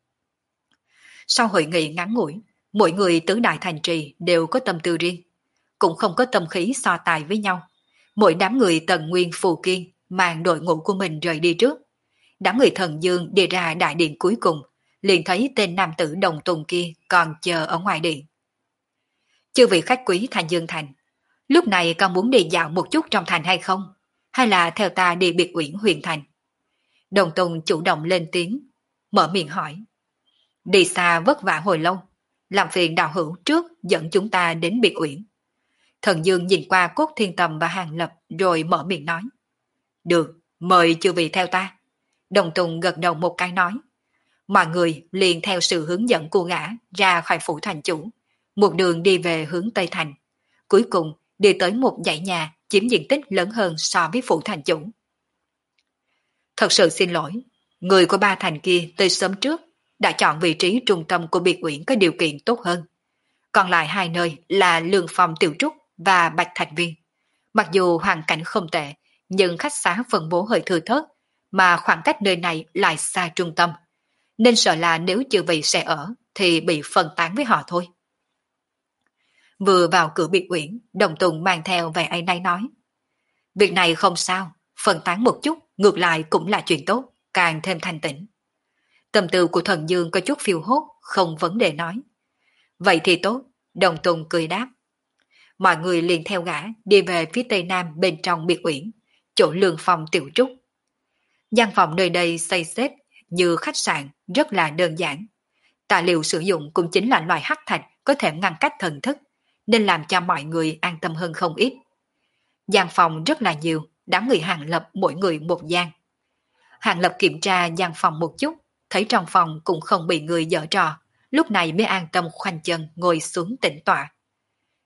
Sau hội nghị ngắn ngủi, mỗi người tứ đại thành trì đều có tâm tư riêng, cũng không có tâm khí so tài với nhau. Mỗi đám người Tần Nguyên Phù Kiên mang đội ngũ của mình rời đi trước. Đám người Thần Dương đi ra đại điện cuối cùng, liền thấy tên nam tử Đồng Tùng kia còn chờ ở ngoài điện. Chư vị khách quý Thanh Dương Thành, lúc này con muốn đi dạo một chút trong thành hay không? Hay là theo ta đi biệt uyển huyền thành? Đồng Tùng chủ động lên tiếng, mở miệng hỏi. Đi xa vất vả hồi lâu, làm phiền đạo hữu trước dẫn chúng ta đến biệt uyển. Thần Dương nhìn qua Cốt Thiên Tầm và Hàng Lập rồi mở miệng nói. Được, mời chư vị theo ta. Đồng Tùng gật đầu một cái nói. Mọi người liền theo sự hướng dẫn của gã ra khỏi phủ thành chủ, một đường đi về hướng Tây Thành. Cuối cùng đi tới một dãy nhà chiếm diện tích lớn hơn so với phủ thành chủ. Thật sự xin lỗi, người của 3 thành kia tới sớm trước đã chọn vị trí trung tâm của biệt uyển có điều kiện tốt hơn. Còn lại 2 nơi là Lương Phong Tiểu Trúc và Bạch Thạch Viên. Mặc dù hoàn cảnh không tệ, nhưng khách xá phân bố hơi thừa thớt, mà khoảng cách nơi này lại xa trung tâm. Nên sợ là nếu chư vị sẽ ở, thì bị phân tán với họ thôi. Vừa vào cửa biệt uyển, Đồng Tùng mang theo vẻ áy náy nói. Việc này không sao, phân tán một chút, ngược lại cũng là chuyện tốt, càng thêm thanh tĩnh. Tâm tư của Thần Dương có chút phiêu hốt, không vấn đề nói. Vậy thì tốt, Đồng Tùng cười đáp. Mọi người liền theo gã đi về phía tây nam bên trong biệt uyển, chỗ Lương Phong Tiểu Trúc. Gian phòng nơi đây xây xếp như khách sạn, rất là đơn giản. Tài liệu sử dụng cũng chính là loại hắc thạch có thể ngăn cách thần thức, nên làm cho mọi người an tâm hơn không ít. Gian phòng rất là nhiều, đám người Hàng Lập mỗi người một gian. Hàng Lập kiểm tra gian phòng một chút, thấy trong phòng cũng không bị người giở trò, lúc này mới an tâm khoanh chân ngồi xuống tĩnh tọa.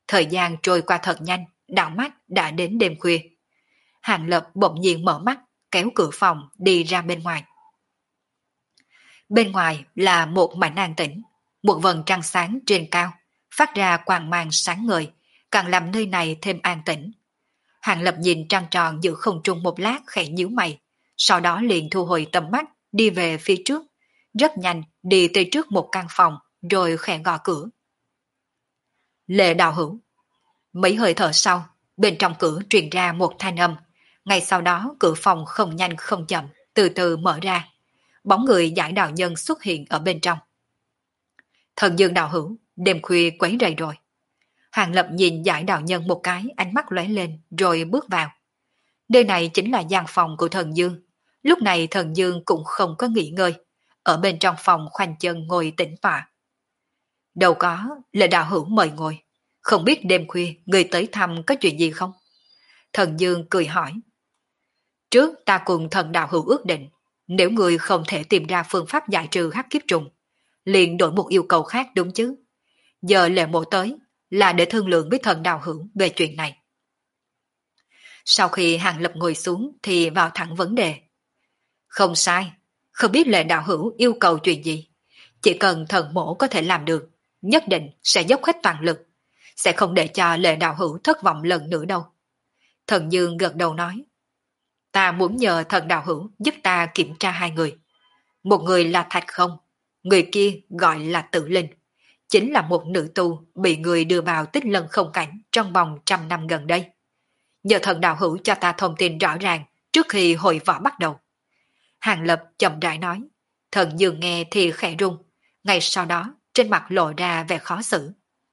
Thời gian trôi qua thật nhanh, đảo mắt đã đến đêm khuya. Hàng Lập bỗng nhiên mở mắt, kéo cửa phòng đi ra bên ngoài. Bên ngoài là một mảnh an tĩnh, một vầng trăng sáng trên cao, phát ra quang mang sáng ngời, càng làm nơi này thêm an tĩnh. Hàng Lập nhìn trăng tròn giữa không trung một lát khẽ nhíu mày, sau đó liền thu hồi tầm mắt, đi về phía trước, rất nhanh đi tới trước một căn phòng, rồi khẽ gõ cửa. Lệ Đạo Hữu. Mấy hơi thở sau, bên trong cửa truyền ra một thanh âm, ngay sau đó cửa phòng không nhanh không chậm, từ từ mở ra. Bóng người Giải Đạo Nhân xuất hiện ở bên trong. Thần Dương Đạo Hữu, đêm khuya quấy rầy rồi. Hàng Lập nhìn Giải Đạo Nhân một cái, ánh mắt lóe lên, rồi bước vào. Nơi này chính là gian phòng của Thần Dương. Lúc này Thần Dương cũng không có nghỉ ngơi, ở bên trong phòng khoanh chân ngồi tĩnh tọa. Đâu có, Lệ Đạo Hữu mời ngồi. Không biết đêm khuya người tới thăm có chuyện gì không? Thần Dương cười hỏi. Trước ta cùng Thần Đạo Hữu ước định, nếu người không thể tìm ra phương pháp giải trừ hắc kiếp trùng, liền đổi một yêu cầu khác đúng chứ? Giờ Lệ Mộ tới là để thương lượng với Thần Đạo Hữu về chuyện này. Sau khi Hàng Lập ngồi xuống thì vào thẳng vấn đề. Không sai, không biết Lệ Đạo Hữu yêu cầu chuyện gì. Chỉ cần Thần Mộ có thể làm được, nhất định sẽ dốc hết toàn lực, sẽ không để cho Lệ Đạo Hữu thất vọng lần nữa đâu. Thần Dương gật đầu nói. Ta muốn nhờ Thần Đạo Hữu giúp ta kiểm tra hai người. Một người là Thạch Không, người kia gọi là Tử Linh. Chính là một nữ tu bị người đưa vào Tích Lân Không Cảnh trong vòng 100 năm gần đây. Nhờ Thần Đạo Hữu cho ta thông tin rõ ràng trước khi hội võ bắt đầu. Hàng Lập chậm rãi nói. Thần Dương nghe thì khẽ run. Ngay sau đó trên mặt lộ ra vẻ khó xử.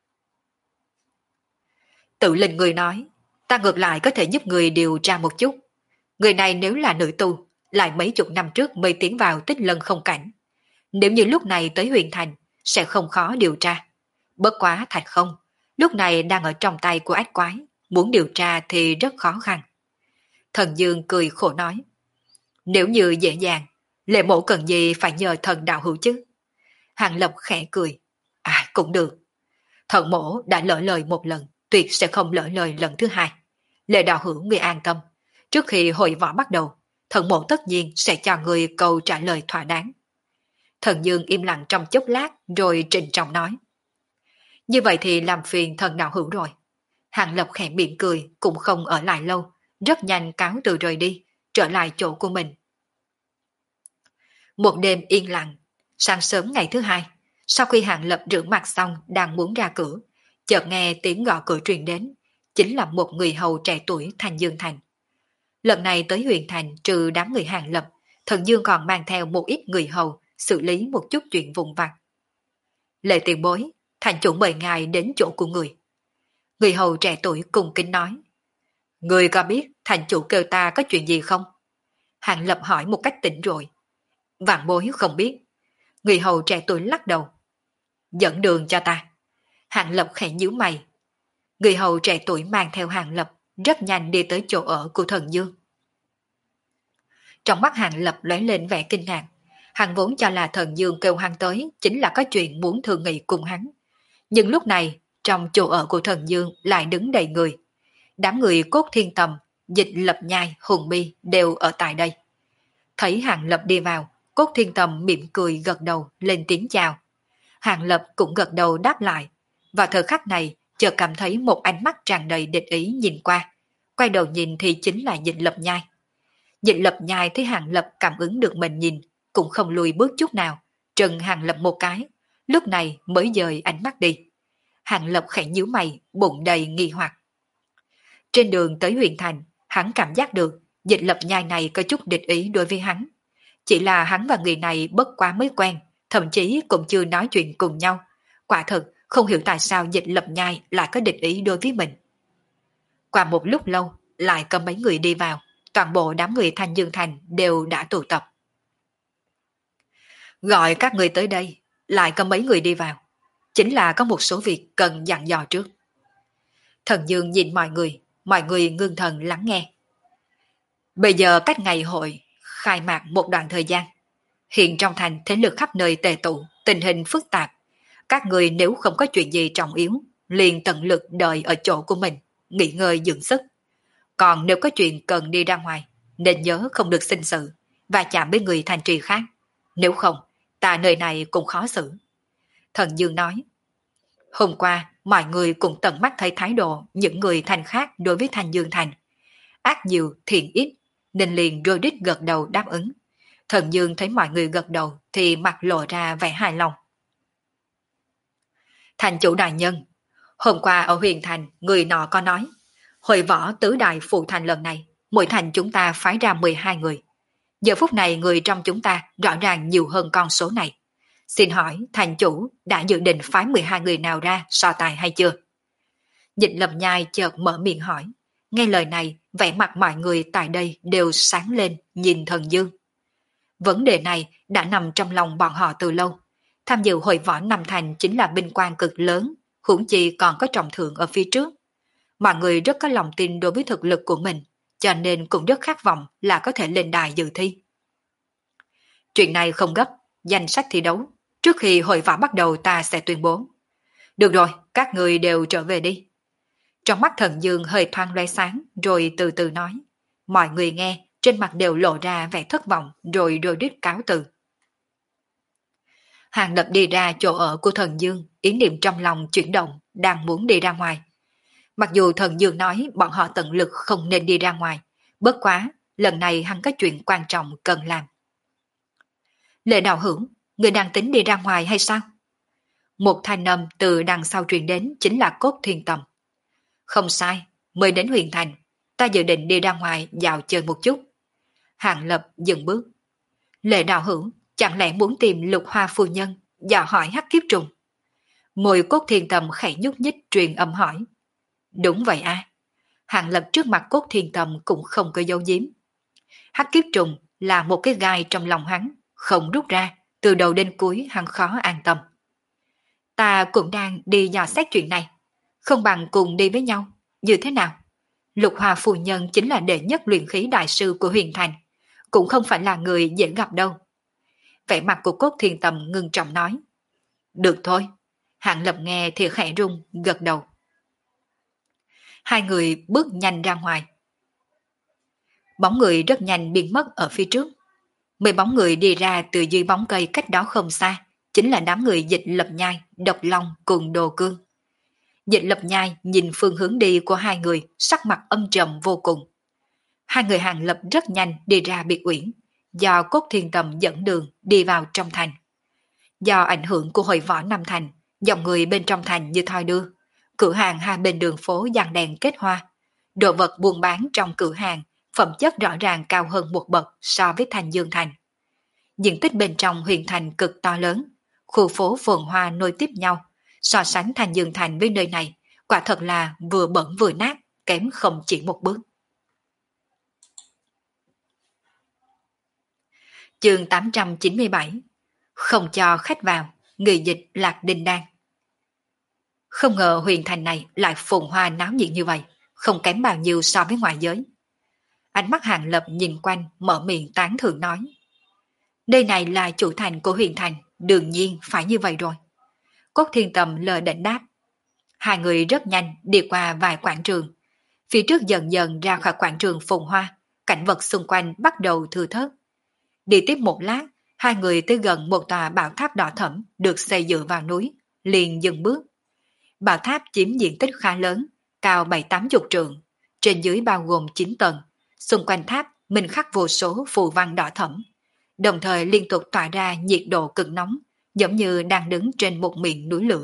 Tử Linh người nói, ta ngược lại có thể giúp người điều tra một chút. Người này nếu là nữ tu, lại mấy chục năm trước mới tiến vào Tích Lân Không Cảnh. Nếu như lúc này tới huyện thành, sẽ không khó điều tra. Bất quá Thạch Không, lúc này đang ở trong tay của ác quái, muốn điều tra thì rất khó khăn. Thần Dương cười khổ nói, nếu như dễ dàng, Lệ Mộ cần gì phải nhờ Thần Đạo Hữu chứ? Hàng Lập khẽ cười, cũng được. Thần Mộ đã lỡ lời một lần, tuyệt sẽ không lỡ lời lần thứ hai. Lệ Đạo Hữu người an tâm, trước khi hội võ bắt đầu, Thần Mộ tất nhiên sẽ cho người câu trả lời thỏa đáng. Thần Dương im lặng trong chốc lát rồi trịnh trọng nói. Như vậy thì làm phiền Thần Đạo Hữu rồi. Hàng Lập khẽ mỉm cười, cũng không ở lại lâu, rất nhanh cáo từ rời đi, trở lại chỗ của mình. Một đêm yên lặng, sáng sớm ngày thứ hai, sau khi Hàng Lập rửa mặt xong đang muốn ra cửa, chợt nghe tiếng gõ cửa truyền đến, chính là một người hầu trẻ tuổi thành Dương Thành. Lần này tới huyện thành trừ đám người Hàng Lập, Thần Dương còn mang theo một ít người hầu xử lý một chút chuyện vụn vặt. Lệ tiền bối, thành chủ mời ngài đến chỗ của người. Người hầu trẻ tuổi cung kính nói. Người có biết thành chủ kêu ta có chuyện gì không? Hàng Lập hỏi một cách tỉnh rồi. Vạn bối không biết. Người hầu trẻ tuổi lắc đầu. Dẫn đường cho ta. Hàng Lập khẽ nhíu mày. Người hầu trẻ tuổi mang theo Hàng Lập rất nhanh đi tới chỗ ở của Thần Dương. Trong mắt Hàng Lập lóe lên vẻ kinh ngạc. Hắn vốn cho là Thần Dương kêu hắn tới chính là có chuyện muốn thương nghị cùng hắn. Nhưng lúc này, trong chỗ ở của Thần Dương lại đứng đầy người. Đám người Cốt Thiên Tầm, Dịch Lập Nhai, Hùng Mi đều ở tại đây. Thấy Hàng Lập đi vào, Cốt Thiên Tầm mỉm cười gật đầu lên tiếng chào. Hàng Lập cũng gật đầu đáp lại. Vào thời khắc này, chợt cảm thấy một ánh mắt tràn đầy địch ý nhìn qua. Quay đầu nhìn thì chính là Dịch Lập Nhai. Dịch Lập Nhai thấy Hàng Lập cảm ứng được mình nhìn, cũng không lùi bước chút nào, trừng Hàng Lập một cái, lúc này mới dời ánh mắt đi. Hàng Lập khẽ nhíu mày, bụng đầy nghi hoặc. Trên đường tới huyện thành, hắn cảm giác được Dịch Lập Nhai này có chút địch ý đối với hắn. Chỉ là hắn và người này bất quá mới quen, thậm chí cũng chưa nói chuyện cùng nhau. Quả thực không hiểu tại sao Dịch Lập Nhai lại có địch ý đối với mình. Qua một lúc lâu, lại có mấy người đi vào, toàn bộ đám người Thanh Dương Thành đều đã tụ tập. Gọi các người tới đây, lại có mấy người đi vào. Chính là có một số việc cần dặn dò trước. Thần Dương nhìn mọi người ngưng thần lắng nghe. Bây giờ cách ngày hội khai mạc một đoạn thời gian. Hiện trong thành thế lực khắp nơi tề tụ, tình hình phức tạp. Các người nếu không có chuyện gì trọng yếu, liền tận lực đợi ở chỗ của mình, nghỉ ngơi dưỡng sức. Còn nếu có chuyện cần đi ra ngoài, nên nhớ không được sinh sự, và chạm với người thành trì khác. Nếu không, ta nơi này cũng khó xử. Thần Dương nói, hôm qua mọi người cũng tận mắt thấy thái độ những người thành khác đối với Thanh Dương Thành. Ác nhiều thiện ít, nên liền rôi đít gật đầu đáp ứng. Thần Dương thấy mọi người gật đầu thì mặt lộ ra vẻ hài lòng. Thành chủ đại nhân, hôm qua ở huyền thành người nọ có nói, hội võ tứ đại phụ thành lần này, mỗi thành chúng ta phái ra 12 người. Giờ phút này người trong chúng ta rõ ràng nhiều hơn con số này. Xin hỏi thành chủ đã dự định phái 12 người nào ra so tài hay chưa? Dịch Lâm Nhai chợt mở miệng hỏi. Nghe lời này, vẻ mặt mọi người tại đây đều sáng lên nhìn Thần Dương. Vấn đề này đã nằm trong lòng bọn họ từ lâu. Tham dự hội võ Nam Thành chính là vinh quang cực lớn, huống chi còn có trọng thưởng ở phía trước. Mọi người rất có lòng tin đối với thực lực của mình, cho nên cũng rất khát vọng là có thể lên đài dự thi. Chuyện này không gấp, danh sách thi đấu. Trước khi hội võ bắt đầu ta sẽ tuyên bố. Được rồi, các người đều trở về đi. Trong mắt Thần Dương hơi thoáng lóe sáng, rồi từ từ nói. Mọi người nghe, trên mặt đều lộ ra vẻ thất vọng, rồi đôi đít cáo từ. Hàng Lập đi ra chỗ ở của Thần Dương, ý niệm trong lòng chuyển động, đang muốn đi ra ngoài. Mặc dù Thần Dương nói bọn họ tận lực không nên đi ra ngoài, bất quá, lần này hắn có chuyện quan trọng cần làm. Lệ Đạo Hữu, người đang tính đi ra ngoài hay sao? Một thanh âm từ đằng sau truyền đến chính là Cốt Thiên Tầm. Không sai, mới đến huyền thành, ta dự định đi ra ngoài dạo chơi một chút. Hàng Lập dừng bước. Lệ Đạo Hữu, chẳng lẽ muốn tìm Lục Hoa phu nhân, dò hỏi hắc kiếp trùng? Môi Cốt Thiên Tầm khẽ nhúc nhích truyền âm hỏi. Đúng vậy a. Hàng Lập trước mặt Cốt Thiên Tầm cũng không có dấu giếm. Hắc kiếp trùng là một cái gai trong lòng hắn, không rút ra, từ đầu đến cuối hắn khó an tâm. Ta cũng đang đi dò xét chuyện này, không bằng cùng đi với nhau, như thế nào? Lục Hoa phu nhân chính là đệ nhất luyện khí đại sư của huyền thành, cũng không phải là người dễ gặp đâu. Vẻ mặt của Cốt Thiên Tầm ngưng trọng nói. Được thôi. Hạng Lập nghe thì khẽ rung, gật đầu. Hai người bước nhanh ra ngoài. Bóng người rất nhanh biến mất ở phía trước. 10 bóng người đi ra từ dưới bóng cây cách đó không xa, chính là đám người Dịch Lập Nhai, Độc Long cùng Đồ Cương. Dịch Lập Nhai nhìn phương hướng đi của hai người, sắc mặt âm trầm vô cùng. Hai người Hàng Lập rất nhanh đi ra biệt uyển, do Cốt Thiên Tầm dẫn đường đi vào trong thành. Do ảnh hưởng của hội võ Nam Thành, dòng người bên trong thành như thoi đưa, cửa hàng hai bên đường phố dàn đèn kết hoa, đồ vật buôn bán trong cửa hàng phẩm chất rõ ràng cao hơn một bậc so với Thanh Dương Thành. Diện tích bên trong huyện thành cực to lớn, khu phố phồn hoa nối tiếp nhau, so sánh Thanh Dương Thành với nơi này, quả thật là vừa bẩn vừa nát, kém không chỉ một bước. Chương 897. Không cho khách vào, người dịch Lạc Đinh Đan. Không ngờ huyền thành này lại phồn hoa náo nhiệt như vậy, không kém bao nhiêu so với ngoại giới. Ánh mắt Hàng Lập nhìn quanh, mở miệng tán thưởng nói. Đây này là chủ thành của huyền thành, đương nhiên phải như vậy rồi. Cốt Thiên Tầm lờ đỉnh đáp. Hai người rất nhanh đi qua vài quảng trường. Phía trước dần dần ra khỏi quảng trường phồn hoa, cảnh vật xung quanh bắt đầu thưa thớt. Đi tiếp một lát, hai người tới gần một tòa bảo tháp đỏ thẫm được xây dựa vào núi, liền dừng bước. Bảo tháp chiếm diện tích khá lớn, cao 7-80 trượng, trên dưới bao gồm 9 tầng, xung quanh tháp minh khắc vô số phù văn đỏ thẫm, đồng thời liên tục tỏa ra nhiệt độ cực nóng, giống như đang đứng trên một miệng núi lửa.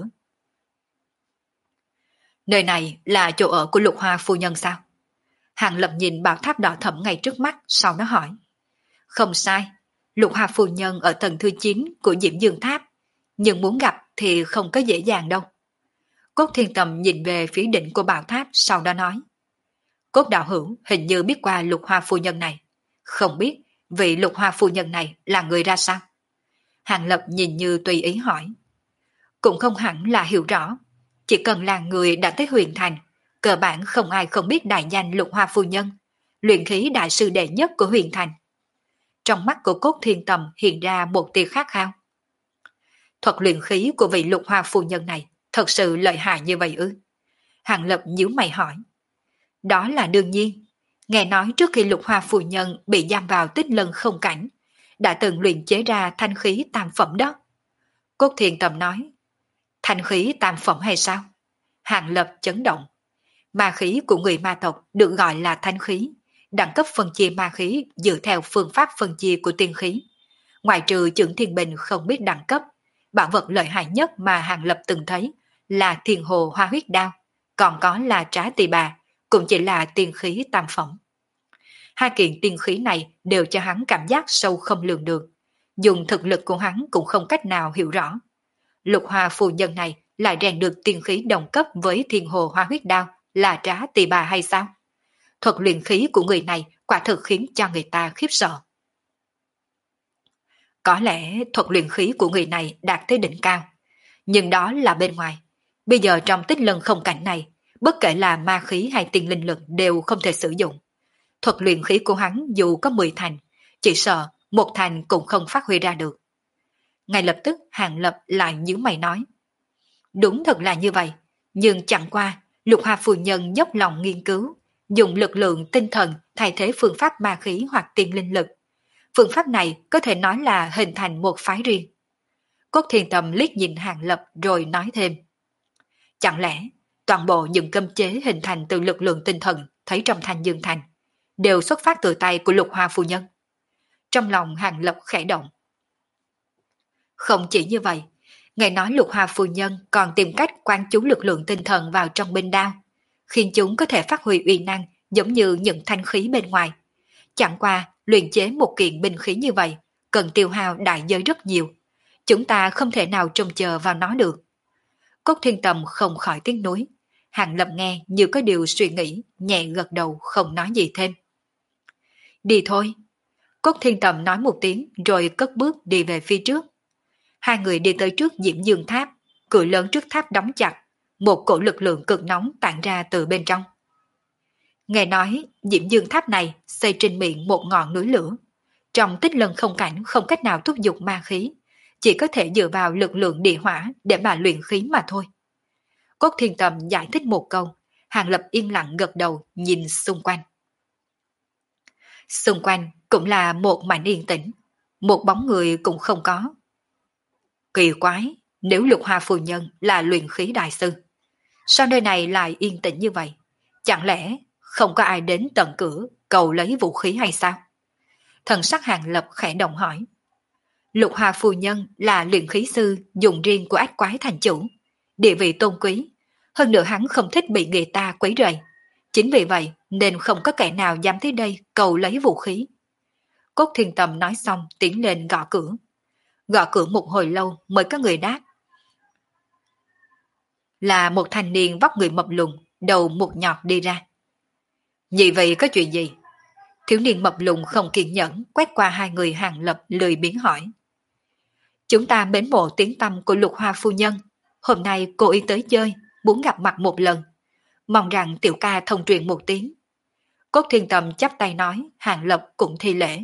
Nơi này là chỗ ở của Lục Hoa phu nhân sao? Hàng Lập nhìn bảo tháp đỏ thẫm ngay trước mắt, sau đó hỏi. Không sai, Lục Hoa phu nhân ở tầng thứ 9 của Diễm Dương Tháp, nhưng muốn gặp thì không có dễ dàng đâu. Cốt Thiên Tầm nhìn về phía đỉnh của bảo tháp, sau đó nói. Cốt đạo hữu hình như biết qua Lục Hoa phu nhân này. Không biết vị Lục Hoa phu nhân này là người ra sao? Hàng Lập nhìn như tùy ý hỏi. Cũng không hẳn là hiểu rõ. Chỉ cần là người đã tới huyền thành, cơ bản không ai không biết đại danh Lục Hoa phu nhân, luyện khí đại sư đệ nhất của huyền thành. Trong mắt của Cốt Thiên Tầm hiện ra một tia khát khao. Thuật luyện khí của vị Lục Hoa phu nhân này thật sự lợi hại như vậy ư? Hàng Lập nhíu mày hỏi. Đó là đương nhiên. Nghe nói trước khi Lục Hoa phu nhân bị giam vào Tích Lân không cảnh, đã từng luyện chế ra thanh khí tam phẩm đó. Cốt Thiên Tầm nói. Thanh khí tam phẩm hay sao? Hàng Lập chấn động. Ma khí của người ma tộc được gọi là thanh khí, đẳng cấp phân chia ma khí dựa theo phương pháp phân chia của tiên khí. Ngoài trừ Chưởng Thiên Bình không biết đẳng cấp, bảo vật lợi hại nhất mà Hàng Lập từng thấy là Thiên Hồ Hoa Huyết Đao, còn có là Trá Tỳ Bà, cũng chỉ là tiên khí tam phẩm. Hai kiện tiên khí này đều cho hắn cảm giác sâu không lường được, dùng thực lực của hắn cũng không cách nào hiểu rõ. Lục Hoa phu nhân này lại rèn được tiên khí đồng cấp với Thiên Hồ Hoa Huyết Đao là Trá Tỳ Bà hay sao? Thuật luyện khí của người này quả thực khiến cho người ta khiếp sợ. Có lẽ thuật luyện khí của người này đạt tới đỉnh cao, nhưng đó là bên ngoài. Bây giờ trong Tích Lân không cảnh này, bất kể là ma khí hay tiên linh lực đều không thể sử dụng. Thuật luyện khí của hắn dù có 10 thành, chỉ sợ một thành cũng không phát huy ra được. Ngay lập tức Hàng Lập lại nhíu mày nói. Đúng thật là như vậy, nhưng chẳng qua Lục Hoa phu nhân dốc lòng nghiên cứu, dùng lực lượng tinh thần thay thế phương pháp ma khí hoặc tiên linh lực. Phương pháp này có thể nói là hình thành một phái riêng. Cốt Thiên Tầm liếc nhìn Hàng Lập rồi nói thêm. Chẳng lẽ toàn bộ những cấm chế hình thành từ lực lượng tinh thần thấy trong Thanh Dương Thành đều xuất phát từ tay của Lục Hoa phu nhân? Trong lòng Hàng Lập khẽ động. Không chỉ như vậy, nghe nói Lục Hoa phu nhân còn tìm cách quan chú lực lượng tinh thần vào trong binh đao, khiến chúng có thể phát huy uy năng giống như những thanh khí bên ngoài. Chẳng qua, luyện chế một kiện binh khí như vậy, cần tiêu hao đại giới rất nhiều. Chúng ta không thể nào trông chờ vào nó được. Cốt Thiên Tầm không khỏi tiếng núi. Hàng Lập nghe như có điều suy nghĩ, nhẹ gật đầu không nói gì thêm. Đi thôi. Cốt Thiên Tầm nói một tiếng rồi cất bước đi về phía trước. Hai người đi tới trước Diễm Dương Tháp, cửa lớn trước tháp đóng chặt, một cổ lực lượng cực nóng tản ra từ bên trong. Nghe nói Diễm Dương Tháp này xây trên miệng một ngọn núi lửa. Trong Tích Lân không cảnh không cách nào thúc giục ma khí, chỉ có thể dựa vào lực lượng địa hỏa để mà luyện khí mà thôi. Cốt Thiên Tầm giải thích một câu, Hàng Lập yên lặng gật đầu nhìn xung quanh. Xung quanh cũng là một mảnh yên tĩnh, một bóng người cũng không có. Kỳ quái, nếu Lục Hoa phu nhân là luyện khí đại sư, sao nơi này lại yên tĩnh như vậy? Chẳng lẽ không có ai đến tận cửa cầu lấy vũ khí hay sao? Thần sắc Hàng Lập khẽ động hỏi. Lục Hoa phu nhân là luyện khí sư dùng riêng của Ách Quái thành chủ, địa vị tôn quý, hơn nữa hắn không thích bị người ta quấy rầy. Chính vì vậy nên không có kẻ nào dám tới đây cầu lấy vũ khí. Cốt Thiên Tầm nói xong tiến lên gõ cửa. Gõ cửa một hồi lâu mới có người đáp. Là một thanh niên vóc người mập lùn, đầu một nhọt đi ra. Vì vậy có chuyện gì? Thiếu niên mập lùn không kiên nhẫn quét qua hai người Hàng Lập lười biếng hỏi. Chúng ta mến mộ tiếng tăm của Lục Hoa phu nhân. Hôm nay cô ý tới chơi, muốn gặp mặt một lần. Mong rằng tiểu ca thông truyền một tiếng. Cốt Thiên Tầm chắp tay nói, Hàng Lập cũng thi lễ.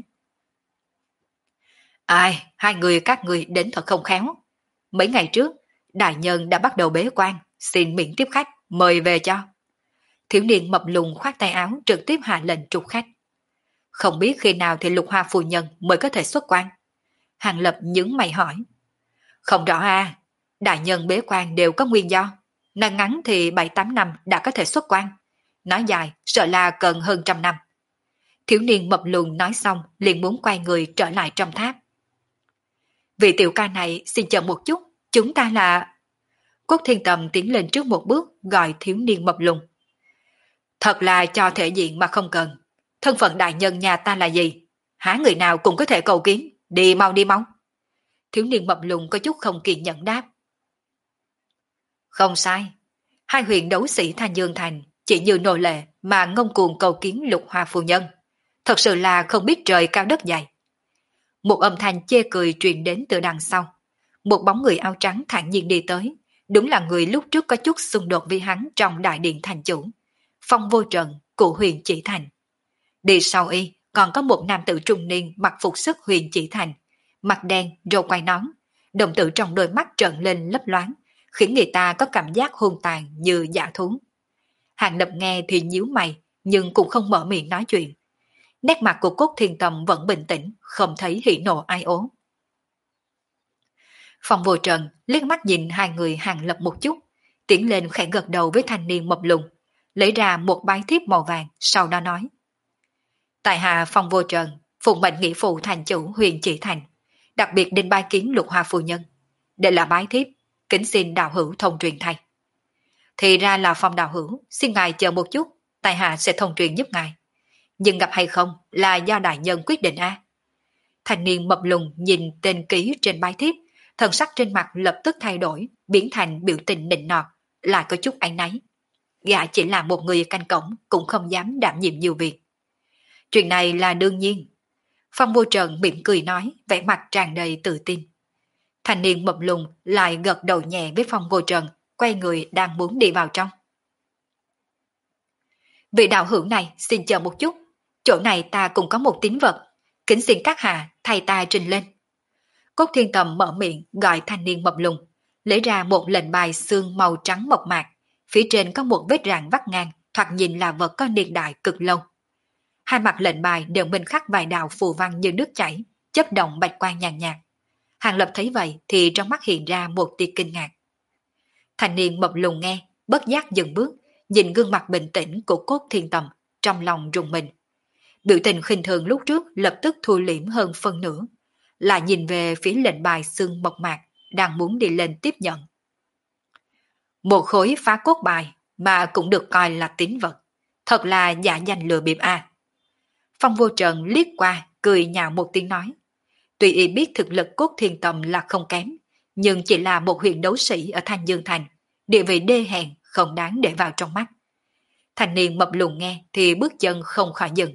Ai, hai người các người đến thật không khéo. Mấy ngày trước, đại nhân đã bắt đầu bế quan, xin miễn tiếp khách, mời về cho. Thiếu niên mập lùn khoát tay áo trực tiếp hạ lệnh trục khách. Không biết khi nào thì Lục Hoa phu nhân mới có thể xuất quan. Hàng Lập nhướng mày hỏi. Không rõ à, đại nhân bế quan đều có nguyên do. Nói ngắn thì 7-8 năm đã có thể xuất quan. Nói dài sợ là cần hơn 100 năm. Thiếu niên mập lùn nói xong liền muốn quay người trở lại trong tháp. Vị tiểu ca này xin chờ một chút, chúng ta là... Cốt Thiên Tầm tiến lên trước một bước gọi thiếu niên mập lùn. Thật là cho thể diện mà không cần. Thân phận đại nhân nhà ta là gì? Há người nào cũng có thể cầu kiến. Đi mau đi mau. Thiếu niên mập lùn có chút không kiên nhẫn đáp. Không sai. Hai huyền đấu sĩ Thanh Dương Thành chỉ như nô lệ mà ngông cuồng cầu kiến Lục Hoa phu nhân. Thật sự là không biết trời cao đất dày. Một âm thanh chê cười truyền đến từ đằng sau. Một bóng người áo trắng thản nhiên đi tới. Đúng là người lúc trước có chút xung đột với hắn trong đại điện thành chủ. Phong Vô Trần, cụ Huyền Chỉ Thành. Đi sau y còn có một nam tử trung niên mặc phục sức Huyền Chỉ Thành, mặt đen, râu quai nón, đồng tử trong đôi mắt trợn lên lấp loáng, khiến người ta có cảm giác hung tàn như dã thú. Hàng Lập nghe thì nhíu mày, nhưng cũng không mở miệng nói chuyện. Nét mặt của Cốt Thiên Tầm vẫn bình tĩnh, không thấy hỉ nộ ai ố. Phong Vô Trần liếc mắt nhìn hai người Hàng Lập một chút, tiến lên khẽ gật đầu với thanh niên mập lùn, lấy ra một bái thiếp màu vàng, sau đó nói. Tại hạ Phong Vô Trần, phụng mệnh nghĩa phụ thành chủ Huyền Chỉ Thành, đặc biệt đến bái kiến Lục Hoa phu nhân. Đây là bái thiếp, kính xin đạo hữu thông truyền thay. Thì ra là Phong đạo hữu, xin ngài chờ một chút, tại hạ sẽ thông truyền giúp ngài. Nhưng gặp hay không là do đại nhân quyết định a. Thanh niên mập lùn nhìn tên ký trên bái thiếp, thần sắc trên mặt lập tức thay đổi, biến thành biểu tình nịnh nọt, lại có chút áy náy. Gã chỉ là một người canh cổng, cũng không dám đảm nhiệm nhiều việc. Chuyện này là đương nhiên. Phong Vô Trần mỉm cười nói, vẻ mặt tràn đầy tự tin. Thanh niên mập lùn lại gật đầu nhẹ với Phong Vô Trần, quay người đang muốn đi vào trong. Vị đạo hữu này xin chờ một chút, chỗ này ta cũng có một tín vật, kính xin các hạ thay ta trình lên. Cốt Thiên Tầm mở miệng gọi thanh niên mập lùn, lấy ra một lệnh bài xương màu trắng mộc mạc, phía trên có một vết rạn vắt ngang, thoạt nhìn là vật có niên đại cực lâu. Hai mặt lệnh bài đều minh khắc vài đạo phù văn như nước chảy, chớp động bạch quang nhàn nhạt. Hàng Lập thấy vậy thì trong mắt hiện ra một tia kinh ngạc. Thanh niên mập lùn nghe, bất giác dừng bước, nhìn gương mặt bình tĩnh của Cốt Thiên Tầm, trong lòng rùng mình. Biểu tình khinh thường lúc trước lập tức thu liễm hơn phân nửa, lại nhìn về phía lệnh bài xương mộc mạc, đang muốn đi lên tiếp nhận. Một khối phá cốt bài mà cũng được coi là tín vật, thật là giả danh lừa bịp a. Phong Vô Trần liếc qua, cười nhạo một tiếng nói. Tuy y biết thực lực Cốt Thiên Tầm là không kém, nhưng chỉ là một huyền đấu sĩ ở Thanh Dương Thành, địa vị đê hèn không đáng để vào trong mắt. Thanh niên mập lùn nghe thì bước chân không khỏi dừng.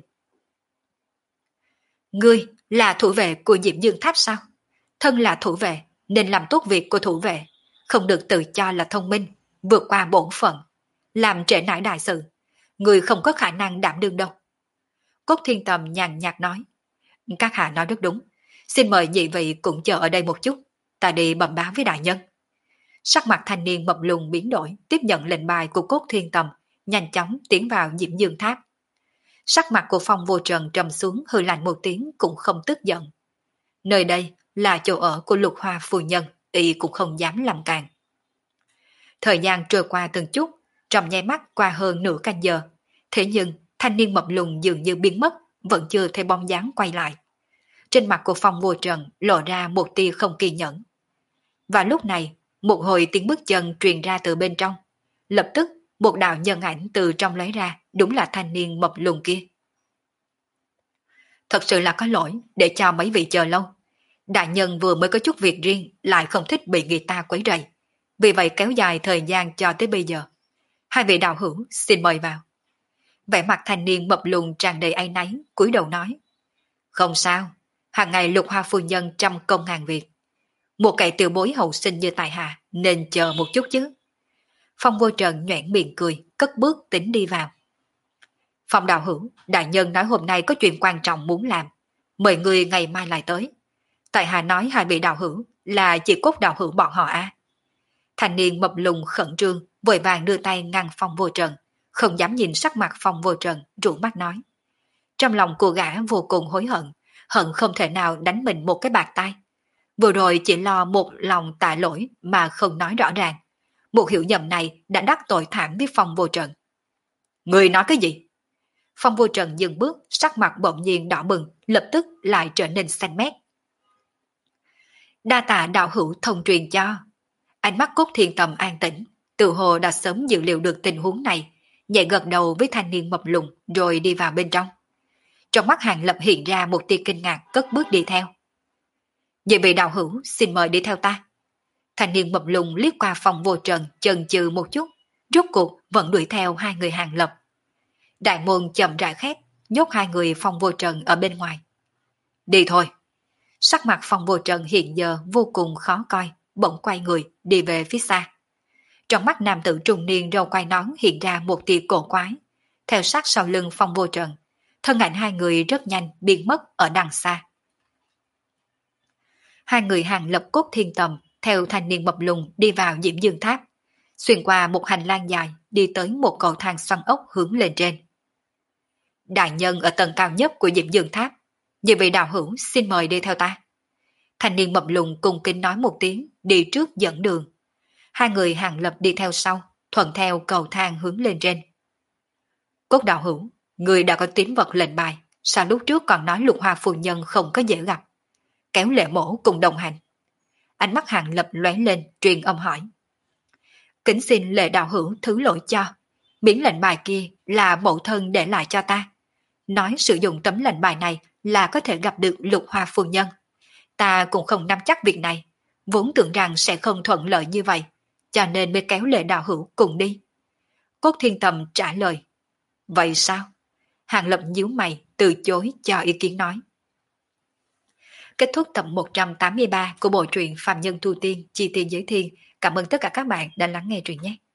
Ngươi là thủ vệ của Diệm Dương Tháp sao? Thân là thủ vệ nên làm tốt việc của thủ vệ, không được tự cho là thông minh, vượt qua bổn phận, làm trễ nải đại sự. Ngươi không có khả năng đảm đương đâu. Cốt Thiên Tầm nhàn nhạt nói. Các hạ nói rất đúng, xin mời nhị vị cũng chờ ở đây một chút, ta đi bẩm báo với đại nhân. Sắc mặt thanh niên mập lùn biến đổi, tiếp nhận lệnh bài của Cốt Thiên Tầm, nhanh chóng tiến vào Diệm Dương Tháp. Sắc mặt của Phong Vô Trần trầm xuống, hừ lạnh một tiếng cũng không tức giận. Nơi đây là chỗ ở của Lục Hoa phu nhân, y cũng không dám làm càn. Thời gian trôi qua từng chút, trong nháy mắt qua hơn nửa canh giờ, thế nhưng thanh niên mập lùn dường như biến mất, vẫn chưa thấy bóng dáng quay lại. Trên mặt của Phong Vô Trần lộ ra một tia không kiên nhẫn. Và lúc này, một hồi tiếng bước chân truyền ra từ bên trong. Lập tức, một đạo nhân ảnh từ trong lấy ra, đúng là thanh niên mập lùn kia. Thật sự là có lỗi để cho mấy vị chờ lâu. Đại nhân vừa mới có chút việc riêng, lại không thích bị người ta quấy rầy. Vì vậy kéo dài thời gian cho tới bây giờ. Hai vị đạo hữu xin mời vào. Vẻ mặt thanh niên mập lùn tràn đầy áy náy, cúi đầu nói. Không sao, hàng ngày Lục Hoa phu nhân trăm công ngàn việc. Một kẻ tiểu bối hậu sinh như tại hạ nên chờ một chút chứ. Phong Vô Trần nhoẻn miệng cười, cất bước tính đi vào. Phong đạo hữu, đại nhân nói hôm nay có chuyện quan trọng muốn làm. Mời người ngày mai lại tới. Tại hạ nói hai vị đạo hữu là chỉ Cốt đạo hữu bọn họ à. Thanh niên mập lùn khẩn trương, vội vàng đưa tay ngăn Phong Vô Trần, không dám nhìn sắc mặt Phong Vô Trần, rủ mắt nói. Trong lòng cô gã vô cùng hối hận, hận không thể nào đánh mình một cái bạt tay. Vừa rồi chỉ lo một lòng tạ lỗi mà không nói rõ ràng. Một hiểu nhầm này đã đắc tội thảm với Phong Vô Trần. Người nói cái gì? Phong Vô Trần dừng bước, sắc mặt bỗng nhiên đỏ bừng, lập tức lại trở nên xanh mét. Đa tạ đạo hữu thông truyền cho. Ánh mắt Cốt Thiên Tầm an tĩnh, tự hồ đã sớm dự liệu được tình huống này, nhẹ gật đầu với thanh niên mập lùn rồi đi vào bên trong. Trong mắt Hàng Lập hiện ra một tia kinh ngạc, cất bước đi theo. Vậy vị đạo hữu xin mời đi theo ta. Thanh niên mập lùn liếc qua Phong Vô Trần chần chừ một chút, rốt cuộc vẫn đuổi theo hai người Hàng Lập. Đại môn chậm rãi khép, nhốt hai người Phong Vô Trần ở bên ngoài. Đi thôi. Sắc mặt Phong Vô Trần hiện giờ vô cùng khó coi, bỗng quay người đi về phía xa. Trong mắt nam tử trung niên râu quai nón hiện ra một tia cổ quái. Theo sát sau lưng Phong Vô Trần, thân ảnh hai người rất nhanh biến mất ở đằng xa. Hai người Hàng Lập Cốt Thiên Tầm theo thanh niên mập lùn đi vào Diễm Dương Tháp, xuyên qua một hành lang dài đi tới một cầu thang xoắn ốc hướng lên trên. Đại nhân ở tầng cao nhất của Diễm Dương Tháp, nhiều vị đạo hữu xin mời đi theo ta. Thanh niên mập lùn cung kính nói một tiếng, đi trước dẫn đường. Hai người Hàng Lập đi theo sau, thuận theo cầu thang hướng lên trên. Cốt đạo hữu, người đã có tín vật lệnh bài, sao lúc trước còn nói Lục Hoa phu nhân không có dễ gặp. Kéo Lệ Mổ cùng đồng hành. Ánh mắt Hàng Lập lóe lên, truyền âm hỏi. Kính xin Lệ đạo hữu thứ lỗi cho. Miễn lệnh bài kia là mẫu thân để lại cho ta. Nói sử dụng tấm lệnh bài này là có thể gặp được Lục Hoa phu nhân. Ta cũng không nắm chắc việc này, vốn tưởng rằng sẽ không thuận lợi như vậy, cho nên mới kéo Lệ đạo hữu cùng đi. Cốt Thiên Tầm trả lời. Vậy sao? Hàng Lập nhíu mày, từ chối cho ý kiến nói. Kết thúc tập 183 của bộ truyện Phàm Nhân Tu Tiên Chi Tiên Giới Thiên. Cảm ơn tất cả các bạn đã lắng nghe truyện nhé.